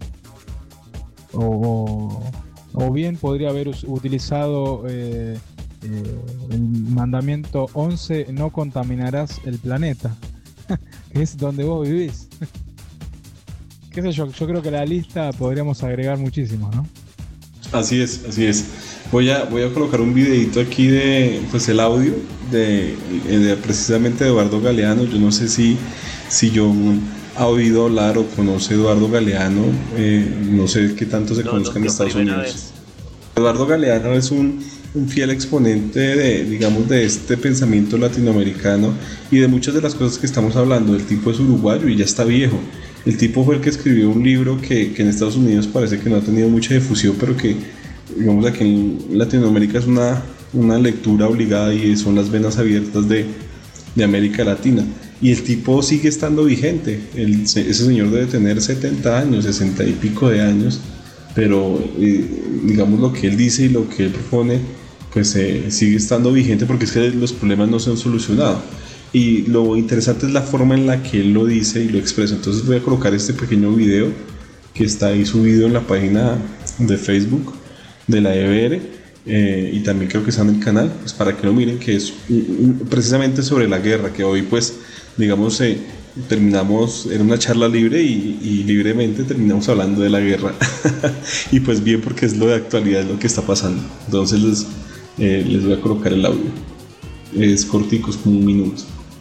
O bien podría haber utilizado el mandamiento 11, no contaminarás el planeta, que es donde vos vivís. Qué sé yo creo que a la lista podríamos agregar muchísimos, ¿no? Así es. Voy a colocar un videito aquí de, pues, el audio de precisamente de Eduardo Galeano. Yo no sé si John ha oído hablar o conoce a Eduardo Galeano. No sé qué tanto se conozca en Estados Unidos. Vez. Eduardo Galeano es un fiel exponente de este pensamiento latinoamericano y de muchas de las cosas que estamos hablando. El tipo es uruguayo y ya está viejo. El tipo fue el que escribió un libro que en Estados Unidos parece que no ha tenido mucha difusión, pero que, digamos, aquí en Latinoamérica es una lectura obligada, y son Las venas abiertas de América Latina. Y el tipo sigue estando vigente. Ese señor debe tener 70 años, 60 y pico de años, pero digamos, lo que él dice y lo que él propone, pues sigue estando vigente, porque es que los problemas no se han solucionado. Y lo interesante es la forma en la que él lo dice y lo expresa. Entonces voy a colocar este pequeño video que está ahí subido en la página de Facebook de la EBR, y también creo que está en el canal, pues para que lo miren, que es precisamente sobre la guerra, que hoy, pues, digamos, terminamos, era una charla libre y libremente terminamos hablando de la guerra. Y pues bien, porque es lo de actualidad, es lo que está pasando. Entonces les voy a colocar el audio. Es cortico, es como 1 minuto.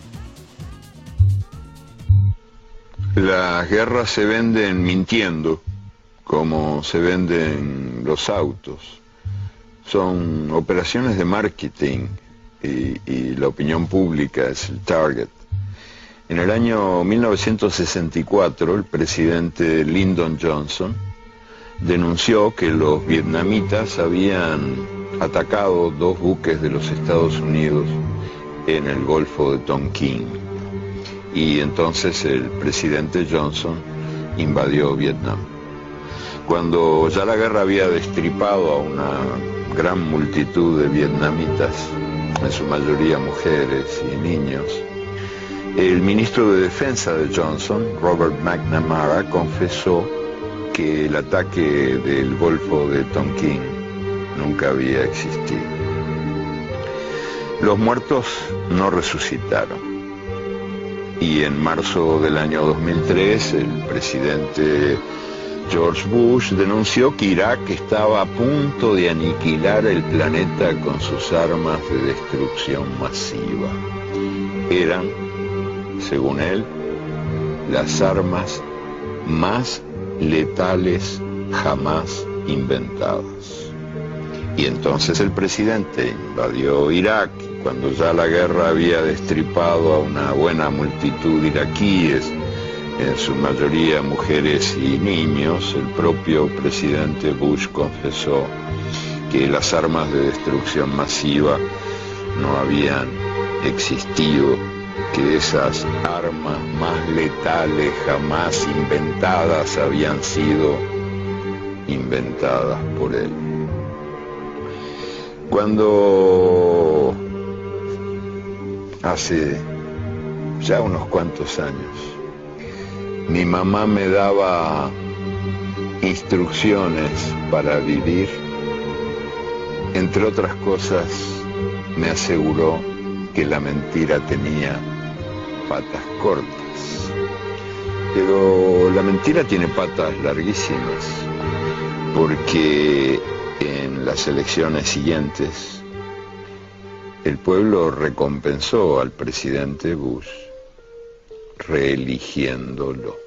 Las guerras se venden mintiendo, como se venden los autos. Son operaciones de marketing y la opinión pública es el target. En el año 1964, el presidente Lyndon Johnson denunció que los vietnamitas habían atacado 2 buques de los Estados Unidos en el Golfo de Tonkin. Y entonces el presidente Johnson invadió Vietnam. Cuando ya la guerra había destripado a una gran multitud de vietnamitas, en su mayoría mujeres y niños, el ministro de Defensa de Johnson, Robert McNamara, confesó que el ataque del Golfo de Tonkin nunca había existido. Los muertos no resucitaron. Y en marzo del año 2003, el presidente George Bush denunció que Irak estaba a punto de aniquilar el planeta con sus armas de destrucción masiva. Eran, según él, las armas más letales jamás inventadas. Y entonces el presidente invadió Irak. Cuando ya la guerra había destripado a una buena multitud de iraquíes, en su mayoría mujeres y niños, el propio presidente Bush confesó que las armas de destrucción masiva no habían existido, que esas armas más letales jamás inventadas habían sido inventadas por él. Cuando hace ya unos cuantos años mi mamá me daba instrucciones para vivir, entre otras cosas me aseguró que la mentira tenía patas cortas. Pero la mentira tiene patas larguísimas, porque en las elecciones siguientes el pueblo recompensó al presidente Bush reeligiéndolo.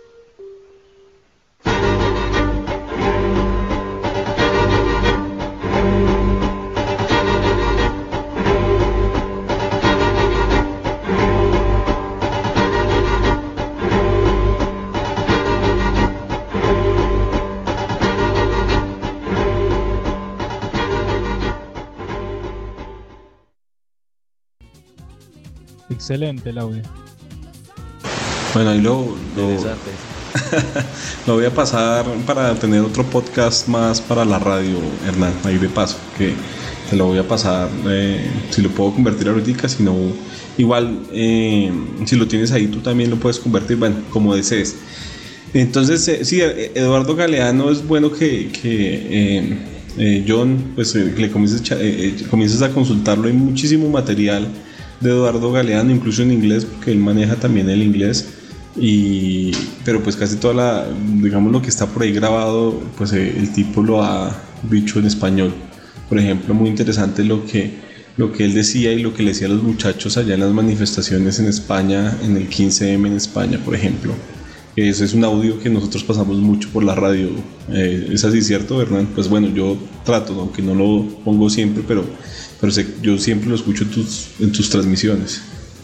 excelente el audio. Bueno, ahí lo Interesante. lo voy a pasar para tener otro podcast más para la radio, Hernán, ahí de paso, que te lo voy a pasar, si lo puedo convertir ahorita, si no, igual, si lo tienes ahí tú también lo puedes convertir, bueno, como desees. Entonces, sí, Eduardo Galeano, es bueno que John, pues le comiences a consultarlo. Hay muchísimo material de Eduardo Galeano, incluso en inglés, porque él maneja también el inglés. Pero pues casi digamos, lo que está por ahí grabado, pues el tipo lo ha dicho en español. Por ejemplo, muy interesante lo que él decía y lo que le decía a los muchachos allá en las manifestaciones en España, en el 15M en España, por ejemplo. Eso es un audio que nosotros pasamos mucho por la radio. ¿Es así, cierto, Hernán? Pues bueno, yo trato, aunque no lo pongo siempre, pero yo siempre lo escucho en tus transmisiones.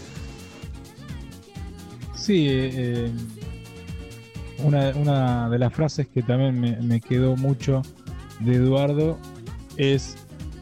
Sí, una de las frases que también me quedó mucho de Eduardo es: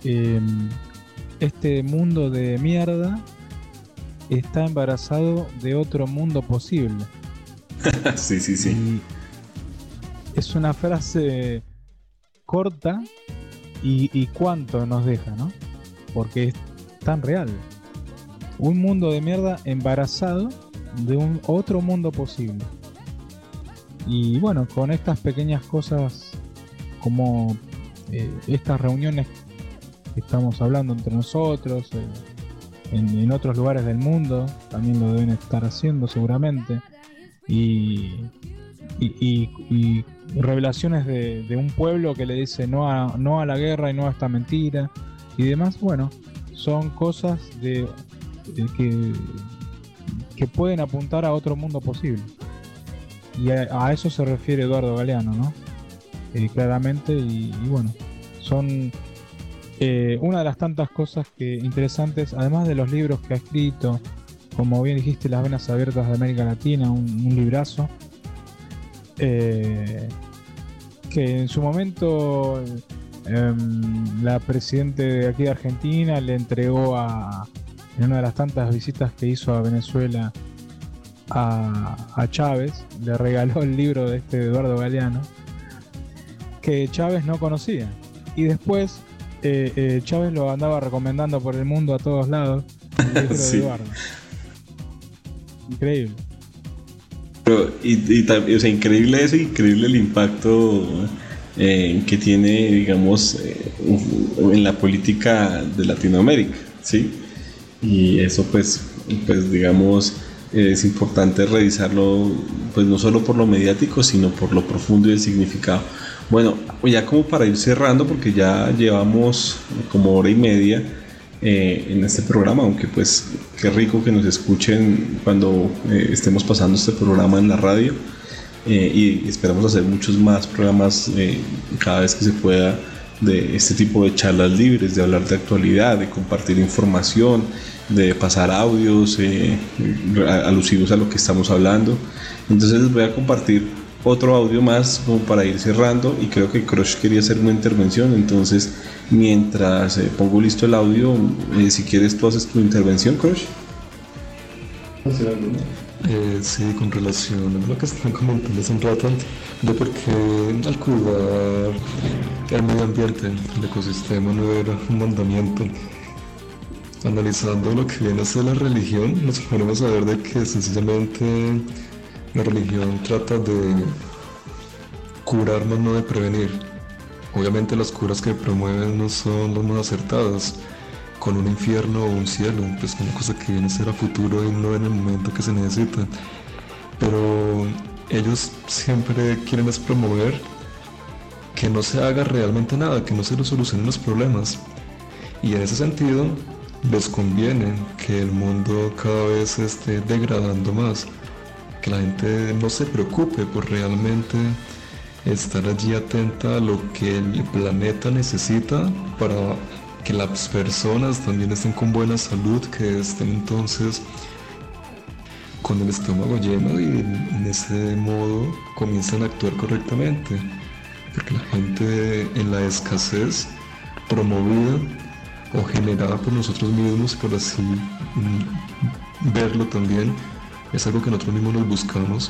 este mundo de mierda está embarazado de otro mundo posible. Sí. Y es una frase corta y cuánto nos deja, ¿no? Porque es tan real. Un mundo de mierda embarazado de un otro mundo posible. Y bueno, con estas pequeñas cosas, como estas reuniones que estamos hablando entre nosotros, en otros lugares del mundo también lo deben estar haciendo seguramente, y revelaciones de un pueblo que le dice no a la guerra y no a esta mentira y demás. Bueno, son cosas que pueden apuntar a otro mundo posible, y a eso se refiere Eduardo Galeano, ¿no? Claramente, y bueno, son una de las tantas cosas interesantes, además de los libros que ha escrito, como bien dijiste, Las Venas Abiertas de América Latina, un librazo, que en su momento la presidente de aquí de Argentina le entregó en una de las tantas visitas que hizo a Venezuela a Chávez, le regaló el libro de Eduardo Galeano, que Chávez no conocía, y después Chávez lo andaba recomendando por el mundo a todos lados, el libro Sí. de Eduardo. Increíble. Pero, o sea, increíble eso, increíble el impacto que tiene, digamos, en la política de Latinoamérica, ¿sí? Y eso pues digamos, es importante revisarlo, pues no solo por lo mediático, sino por lo profundo y el significado. Bueno, ya como para ir cerrando, porque ya llevamos como hora y media en este programa, aunque pues qué rico que nos escuchen cuando estemos pasando este programa en la radio, y esperamos hacer muchos más programas cada vez que se pueda, de este tipo de charlas libres, de hablar de actualidad, de compartir información, de pasar audios alusivos a lo que estamos hablando. Entonces les voy a compartir otro audio más como para ir cerrando, y creo que Crush quería hacer una intervención. Entonces, mientras pongo listo el audio, si quieres tú haces tu intervención, Crush. Sí, con relación a lo que están comentando hace un rato, de por qué al cuidar el medio ambiente, el ecosistema, no era un mandamiento. Analizando lo que viene a ser la religión, nos ponemos a ver de que sencillamente la religión trata de curar más no de prevenir. Obviamente las curas que promueven no son las más acertadas, con un infierno o un cielo, pues una cosa que viene a ser a futuro y no en el momento que se necesita. Pero ellos siempre quieren es promover que no se haga realmente nada, que no se solucionen los problemas. Y en ese sentido les conviene que el mundo cada vez esté degradando más, que la gente no se preocupe por realmente estar allí atenta a lo que el planeta necesita para que las personas también estén con buena salud, que estén entonces con el estómago lleno, y en ese modo comienzan a actuar correctamente, porque la gente en la escasez promovida o generada por nosotros mismos, por así verlo también, es algo que nosotros mismos nos buscamos.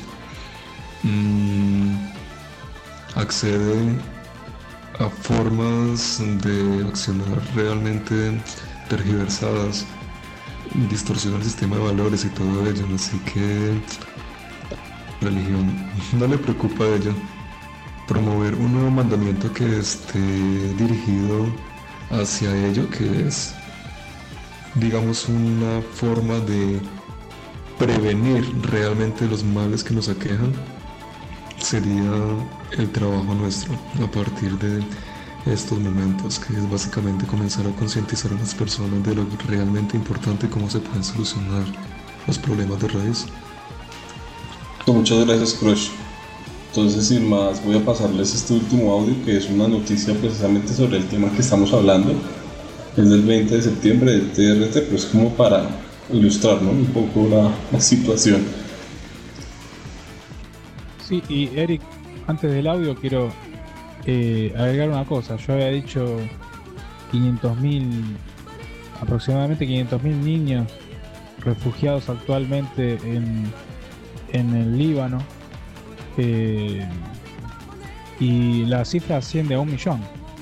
Accede a formas de accionar realmente tergiversadas, distorsiona el sistema de valores y todo ello, así que religión no le preocupa a ella. Promover un nuevo mandamiento que esté dirigido hacia ello, que es, digamos, una forma de prevenir realmente los males que nos aquejan, sería el trabajo nuestro a partir de estos momentos, que es básicamente comenzar a concientizar a las personas de lo realmente importante y cómo se pueden solucionar los problemas de raíz. Muchas gracias, Crush. Entonces, sin más, voy a pasarles este último audio, que es una noticia precisamente sobre el tema que estamos hablando. Es del 20 de septiembre del TRT, pero es como para ilustrar, ¿no?, un poco la situación. Sí, y Eric, antes del audio quiero agregar una cosa. Yo había dicho 500.000, aproximadamente 500.000 niños refugiados actualmente en el Líbano, y la cifra asciende a 1 millón.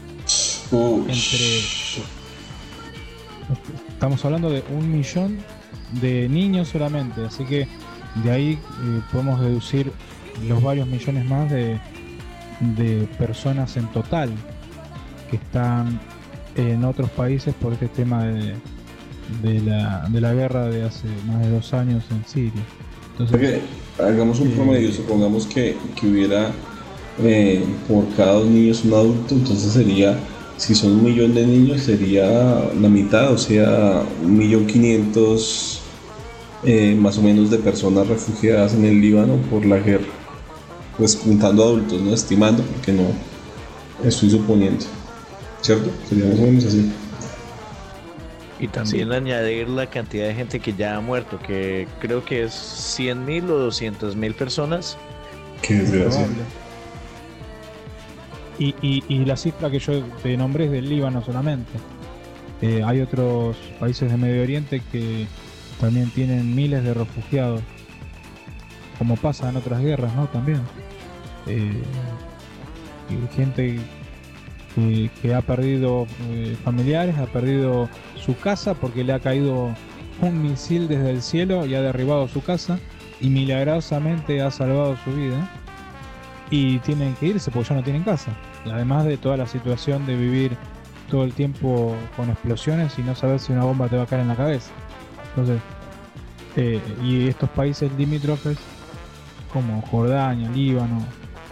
Estamos hablando de 1 millón de niños solamente, así que de ahí podemos deducir los varios millones más de personas en total que están en otros países por este tema de la guerra de hace más de 2 años en Siria. Entonces, hagamos un promedio, supongamos que hubiera por cada 2 niños un adulto, entonces sería, si son 1 millón de niños, sería la mitad, o sea, 1.500.000 más o menos de personas refugiadas en el Líbano por la guerra. Pues contando adultos, no estimando, porque no estoy suponiendo, ¿cierto? Sería más o menos así. Y también añadir la cantidad de gente que ya ha muerto, que creo que es 100.000 o 200.000 personas. Qué desgracia. Y la cifra que yo te nombré es del Líbano solamente. Hay otros países de Medio Oriente que también tienen miles de refugiados, como pasa en otras guerras, ¿no? También gente que ha perdido familiares, ha perdido su casa porque le ha caído un misil desde el cielo y ha derribado su casa, y milagrosamente ha salvado su vida, y tienen que irse porque ya no tienen casa, además de toda la situación de vivir todo el tiempo con explosiones y no saber si una bomba te va a caer en la cabeza. Entonces, y estos países limítrofes como Jordania, Líbano,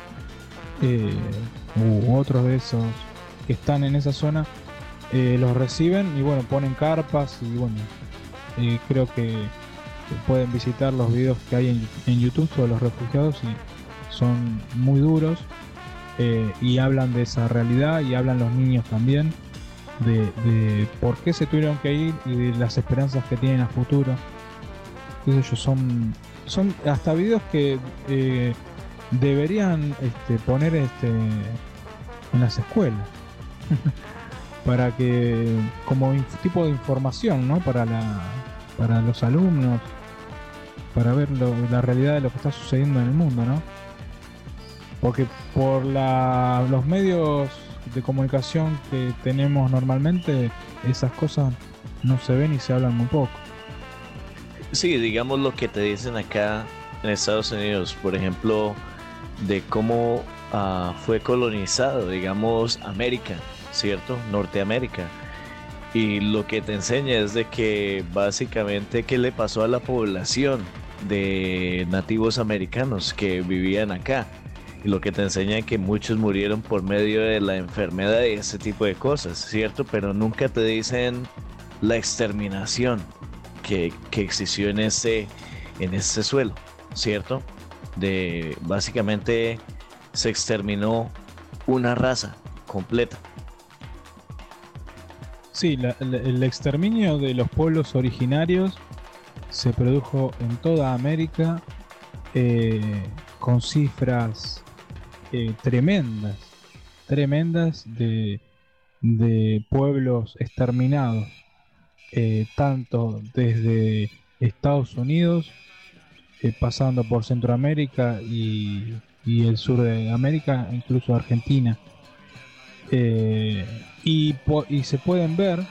u otros de esos que están en esa zona, los reciben y bueno, ponen carpas, y bueno, creo que pueden visitar los videos que hay en YouTube sobre los refugiados, y son muy duros, y hablan de esa realidad, y hablan los niños también de por qué se tuvieron que ir y de las esperanzas que tienen a futuro. Ellos son hasta videos que deberían poner en las escuelas para que, como tipo de información, ¿no? Para los alumnos, para ver la realidad de lo que está sucediendo en el mundo, ¿no? Porque por los medios de comunicación que tenemos normalmente, esas cosas no se ven y se hablan muy poco. Sí, digamos lo que te dicen acá en Estados Unidos, por ejemplo, de cómo fue colonizado, digamos, América, ¿cierto? Norteamérica. Y lo que te enseña es de que básicamente qué le pasó a la población de nativos americanos que vivían acá. Y lo que te enseña es que muchos murieron por medio de la enfermedad y ese tipo de cosas, ¿cierto? Pero nunca te dicen la exterminación que existió en ese suelo, ¿cierto? De básicamente se exterminó una raza completa. Sí, el exterminio de los pueblos originarios se produjo en toda América, con cifras tremendas de pueblos exterminados, tanto desde Estados Unidos, pasando por Centroamérica y el sur de América, incluso Argentina. Y se pueden ver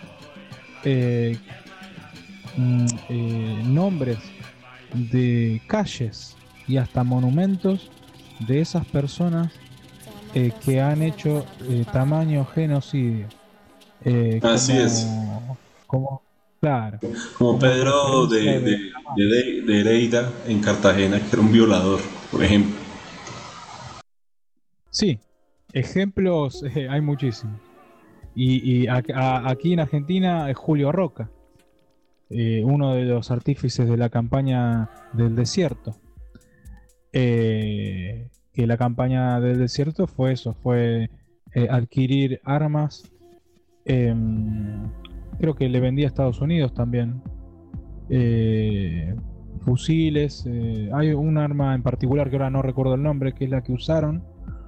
nombres de calles y hasta monumentos de esas personas que han hecho tamaño genocidio. Así es. Claro. Como Pedro de Hereida en Cartagena, que era un violador, por ejemplo. Sí, ejemplos hay muchísimos. Y aquí en Argentina es Julio Roca, uno de los artífices de la campaña del desierto. Que la campaña del desierto fue eso, fue adquirir armas. Creo que le vendía a Estados Unidos también. Fusiles. Hay un arma en particular que ahora no recuerdo el nombre, que es la que usaron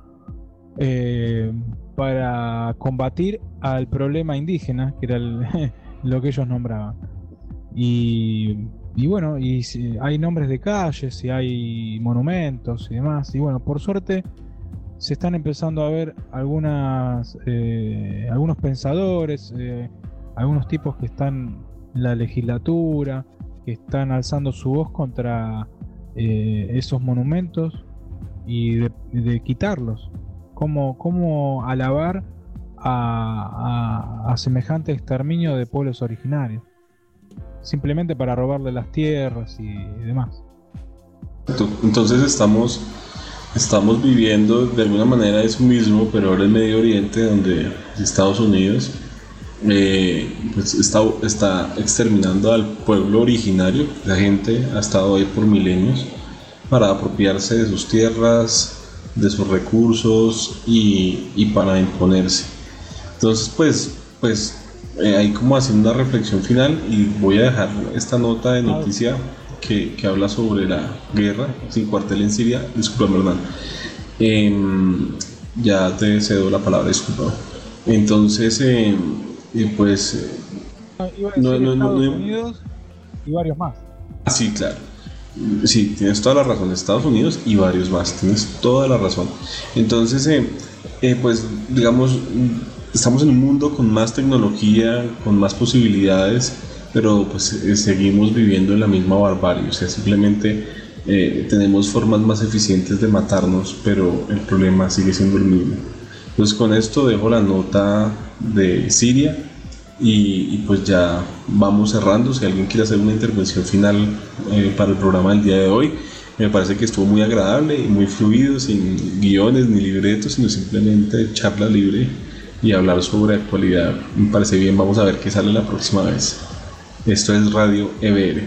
para combatir al problema indígena, que era lo que ellos nombraban. Y bueno, hay nombres de calles y hay monumentos y demás. Y bueno, por suerte se están empezando a ver algunos pensadores, algunos tipos que están en la legislatura, que están alzando su voz contra esos monumentos y de quitarlos. ¿Cómo alabar a semejante exterminio de pueblos originarios? Simplemente para robarle las tierras y demás. Entonces estamos viviendo de alguna manera eso mismo, pero ahora en Medio Oriente, donde Estados Unidos pues está exterminando al pueblo originario. La gente ha estado ahí por milenios para apropiarse de sus tierras, de sus recursos y para imponerse. Entonces pues ahí como haciendo una reflexión final, y voy a dejar esta nota de noticia que habla sobre la guerra sin cuartel en Siria. Disculpa, Hernán, ya te cedo la palabra, disculpa. Entonces pues Estados Unidos y varios más. Sí, claro. Sí, tienes toda la razón. Estados Unidos y varios más. Tienes toda la razón. Entonces, pues digamos, estamos en un mundo con más tecnología, con más posibilidades, pero pues seguimos viviendo en la misma barbarie. O sea, simplemente tenemos formas más eficientes de matarnos, pero el problema sigue siendo el mismo. Entonces, con esto dejo la nota de Siria. Y pues ya vamos cerrando. Si alguien quiere hacer una intervención final para el programa del día de hoy, me parece que estuvo muy agradable y muy fluido, sin guiones ni libretos, sino simplemente charla libre y hablar sobre actualidad. Me parece bien. Vamos a ver qué sale la próxima vez. Esto es Radio EBR.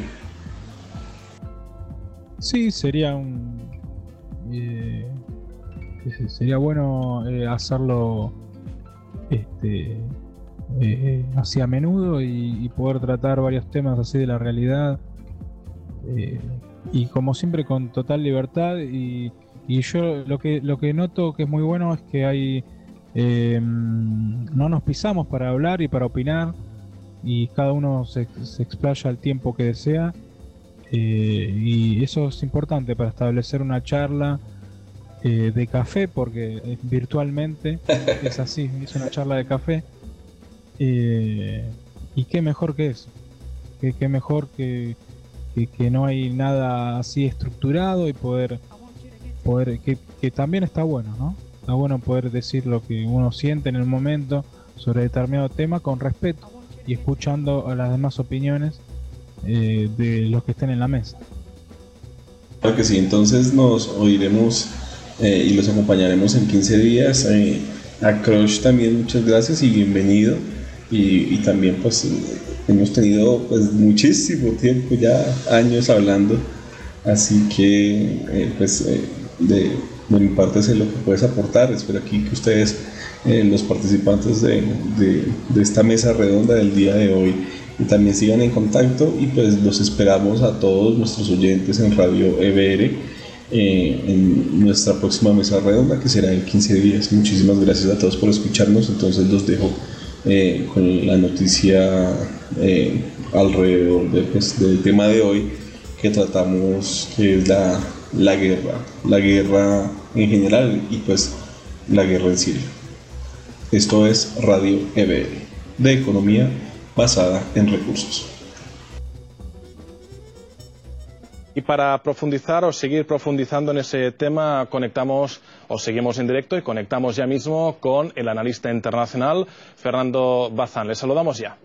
Sí, sería sería bueno hacerlo así a menudo y poder tratar varios temas así de la realidad, y como siempre con total libertad. Y yo lo que noto que es muy bueno es que hay no nos pisamos para hablar y para opinar, y cada uno se explaya el tiempo que desea, y eso es importante para establecer una charla de café, porque virtualmente es así, es una charla de café. Y qué mejor que eso, qué mejor que no hay nada así estructurado, y poder que también está bueno, ¿no? Está bueno poder decir lo que uno siente en el momento sobre determinado tema con respeto y escuchando a las demás opiniones de los que estén en la mesa. Claro que sí. Entonces nos oiremos y los acompañaremos en 15 días. A Crush también muchas gracias y bienvenido. Y también pues hemos tenido pues muchísimo tiempo, ya años hablando, así que de mi parte sé lo que puedes aportar. Espero aquí que ustedes, los participantes de esta mesa redonda del día de hoy, también sigan en contacto, y pues los esperamos a todos nuestros oyentes en Radio EBR en nuestra próxima mesa redonda, que será en 15 días. Muchísimas gracias a todos por escucharnos. Entonces los dejo con la noticia alrededor del tema de hoy que tratamos, que es la guerra en general y pues la guerra en Siria. Esto es Radio EBR, de economía basada en recursos. Y para profundizar o seguir profundizando en ese tema, seguimos en directo y conectamos ya mismo con el analista internacional Fernando Bazán. Le saludamos ya.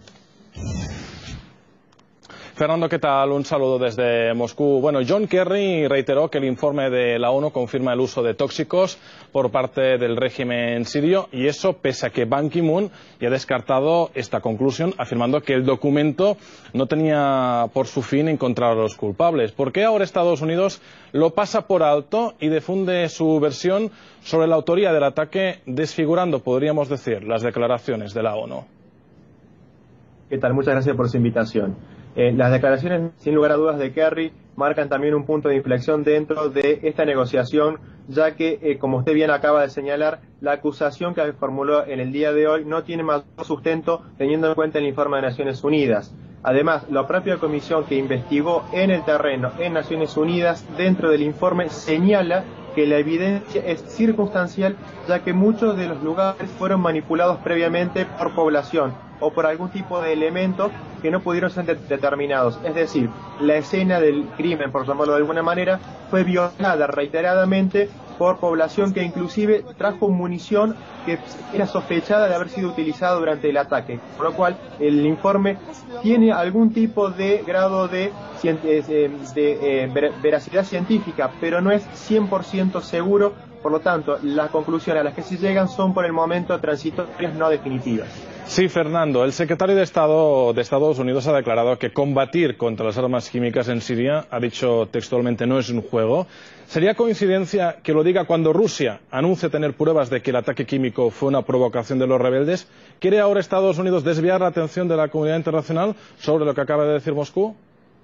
Fernando, ¿qué tal? Un saludo desde Moscú. Bueno, John Kerry reiteró que el informe de la ONU confirma el uso de tóxicos por parte del régimen sirio, y eso pese a que Ban Ki-moon ya ha descartado esta conclusión, afirmando que el documento no tenía por su fin encontrar a los culpables. ¿Por qué ahora Estados Unidos lo pasa por alto y difunde su versión sobre la autoría del ataque, desfigurando, podríamos decir, las declaraciones de la ONU? ¿Qué tal? Muchas gracias por su invitación. Las declaraciones, sin lugar a dudas, de Kerry marcan también un punto de inflexión dentro de esta negociación, ya que, como usted bien acaba de señalar, la acusación que formuló en el día de hoy no tiene más sustento teniendo en cuenta el informe de Naciones Unidas. Además, la propia comisión que investigó en el terreno en Naciones Unidas, dentro del informe, señala que la evidencia es circunstancial, ya que muchos de los lugares fueron manipulados previamente por población o por algún tipo de elemento que no pudieron ser determinados. Es decir, la escena del crimen, por llamarlo de alguna manera, fue violada reiteradamente por población que inclusive trajo munición que era sospechada de haber sido utilizada durante el ataque. Por lo cual, el informe tiene algún tipo de grado de veracidad científica, pero no es 100% seguro. Por lo tanto, las conclusiones a las que se llegan son por el momento transitorias, no definitivas. Sí, Fernando, el secretario de Estado de Estados Unidos ha declarado que combatir contra las armas químicas en Siria, ha dicho textualmente, no es un juego. ¿Sería coincidencia que lo diga cuando Rusia anuncia tener pruebas de que el ataque químico fue una provocación de los rebeldes? ¿Quiere ahora Estados Unidos desviar la atención de la comunidad internacional sobre lo que acaba de decir Moscú?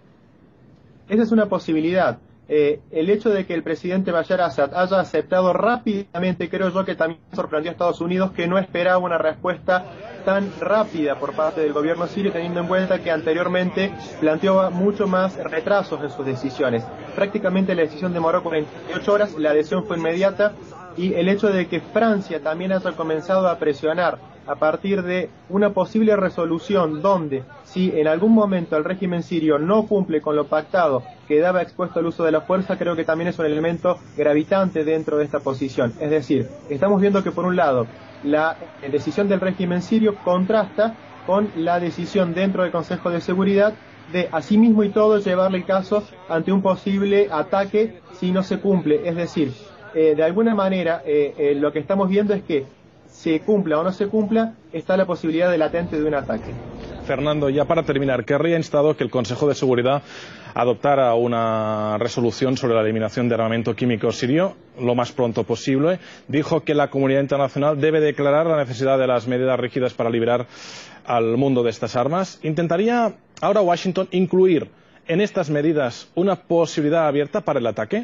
Esa es una posibilidad. El hecho de que el presidente Bashar Assad haya aceptado rápidamente, creo yo que también sorprendió a Estados Unidos, que no esperaba una respuesta tan rápida por parte del gobierno sirio, teniendo en cuenta que anteriormente planteó mucho más retrasos en sus decisiones. Prácticamente la decisión demoró 48 horas, la adhesión fue inmediata, y el hecho de que Francia también haya comenzado a presionar a partir de una posible resolución donde, si en algún momento el régimen sirio no cumple con lo pactado, quedaba expuesto al uso de la fuerza, creo que también es un elemento gravitante dentro de esta posición. Es decir, estamos viendo que por un lado la decisión del régimen sirio contrasta con la decisión dentro del Consejo de Seguridad de, asimismo y todo, llevarle el caso ante un posible ataque si no se cumple. Es decir, de alguna manera lo que estamos viendo es que se cumpla o no se cumpla, está la posibilidad de latente de un ataque. Fernando, ya para terminar, Kerry ha instado que el Consejo de Seguridad adoptara una resolución sobre la eliminación de armamento químico sirio lo más pronto posible. Dijo que la comunidad internacional debe declarar la necesidad de las medidas rígidas para liberar al mundo de estas armas. ¿Intentaría ahora Washington incluir en estas medidas una posibilidad abierta para el ataque?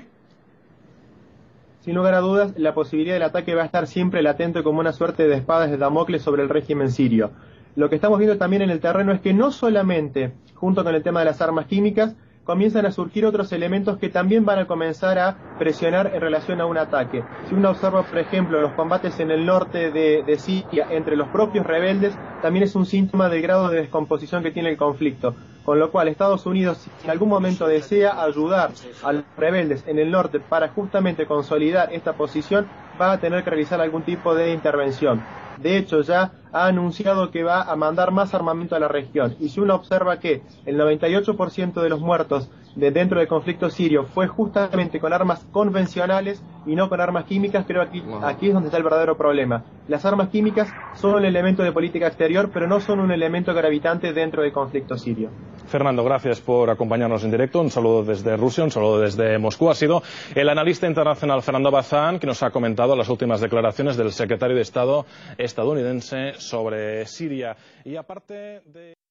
Sin lugar a dudas, la posibilidad del ataque va a estar siempre latente como una suerte de espadas de Damocles sobre el régimen sirio. Lo que estamos viendo también en el terreno es que no solamente, junto con el tema de las armas químicas, comienzan a surgir otros elementos que también van a comenzar a presionar en relación a un ataque. Si uno observa, por ejemplo, los combates en el norte de Siria entre los propios rebeldes, también es un síntoma del grado de descomposición que tiene el conflicto. Con lo cual, Estados Unidos, si en algún momento desea ayudar a los rebeldes en el norte para justamente consolidar esta posición, va a tener que realizar algún tipo de intervención. De hecho, ya ha anunciado que va a mandar más armamento a la región. Y si uno observa que el 98% de los muertos dentro del conflicto sirio fue justamente con armas convencionales y no con armas químicas, creo que aquí es donde está el verdadero problema. Las armas químicas son un elemento de política exterior, pero no son un elemento gravitante dentro del conflicto sirio. Fernando, gracias por acompañarnos en directo. Un saludo desde Rusia, un saludo desde Moscú. Ha sido el analista internacional Fernando Bazán que nos ha comentado las últimas declaraciones del secretario de Estado estadounidense sobre Siria. Y aparte de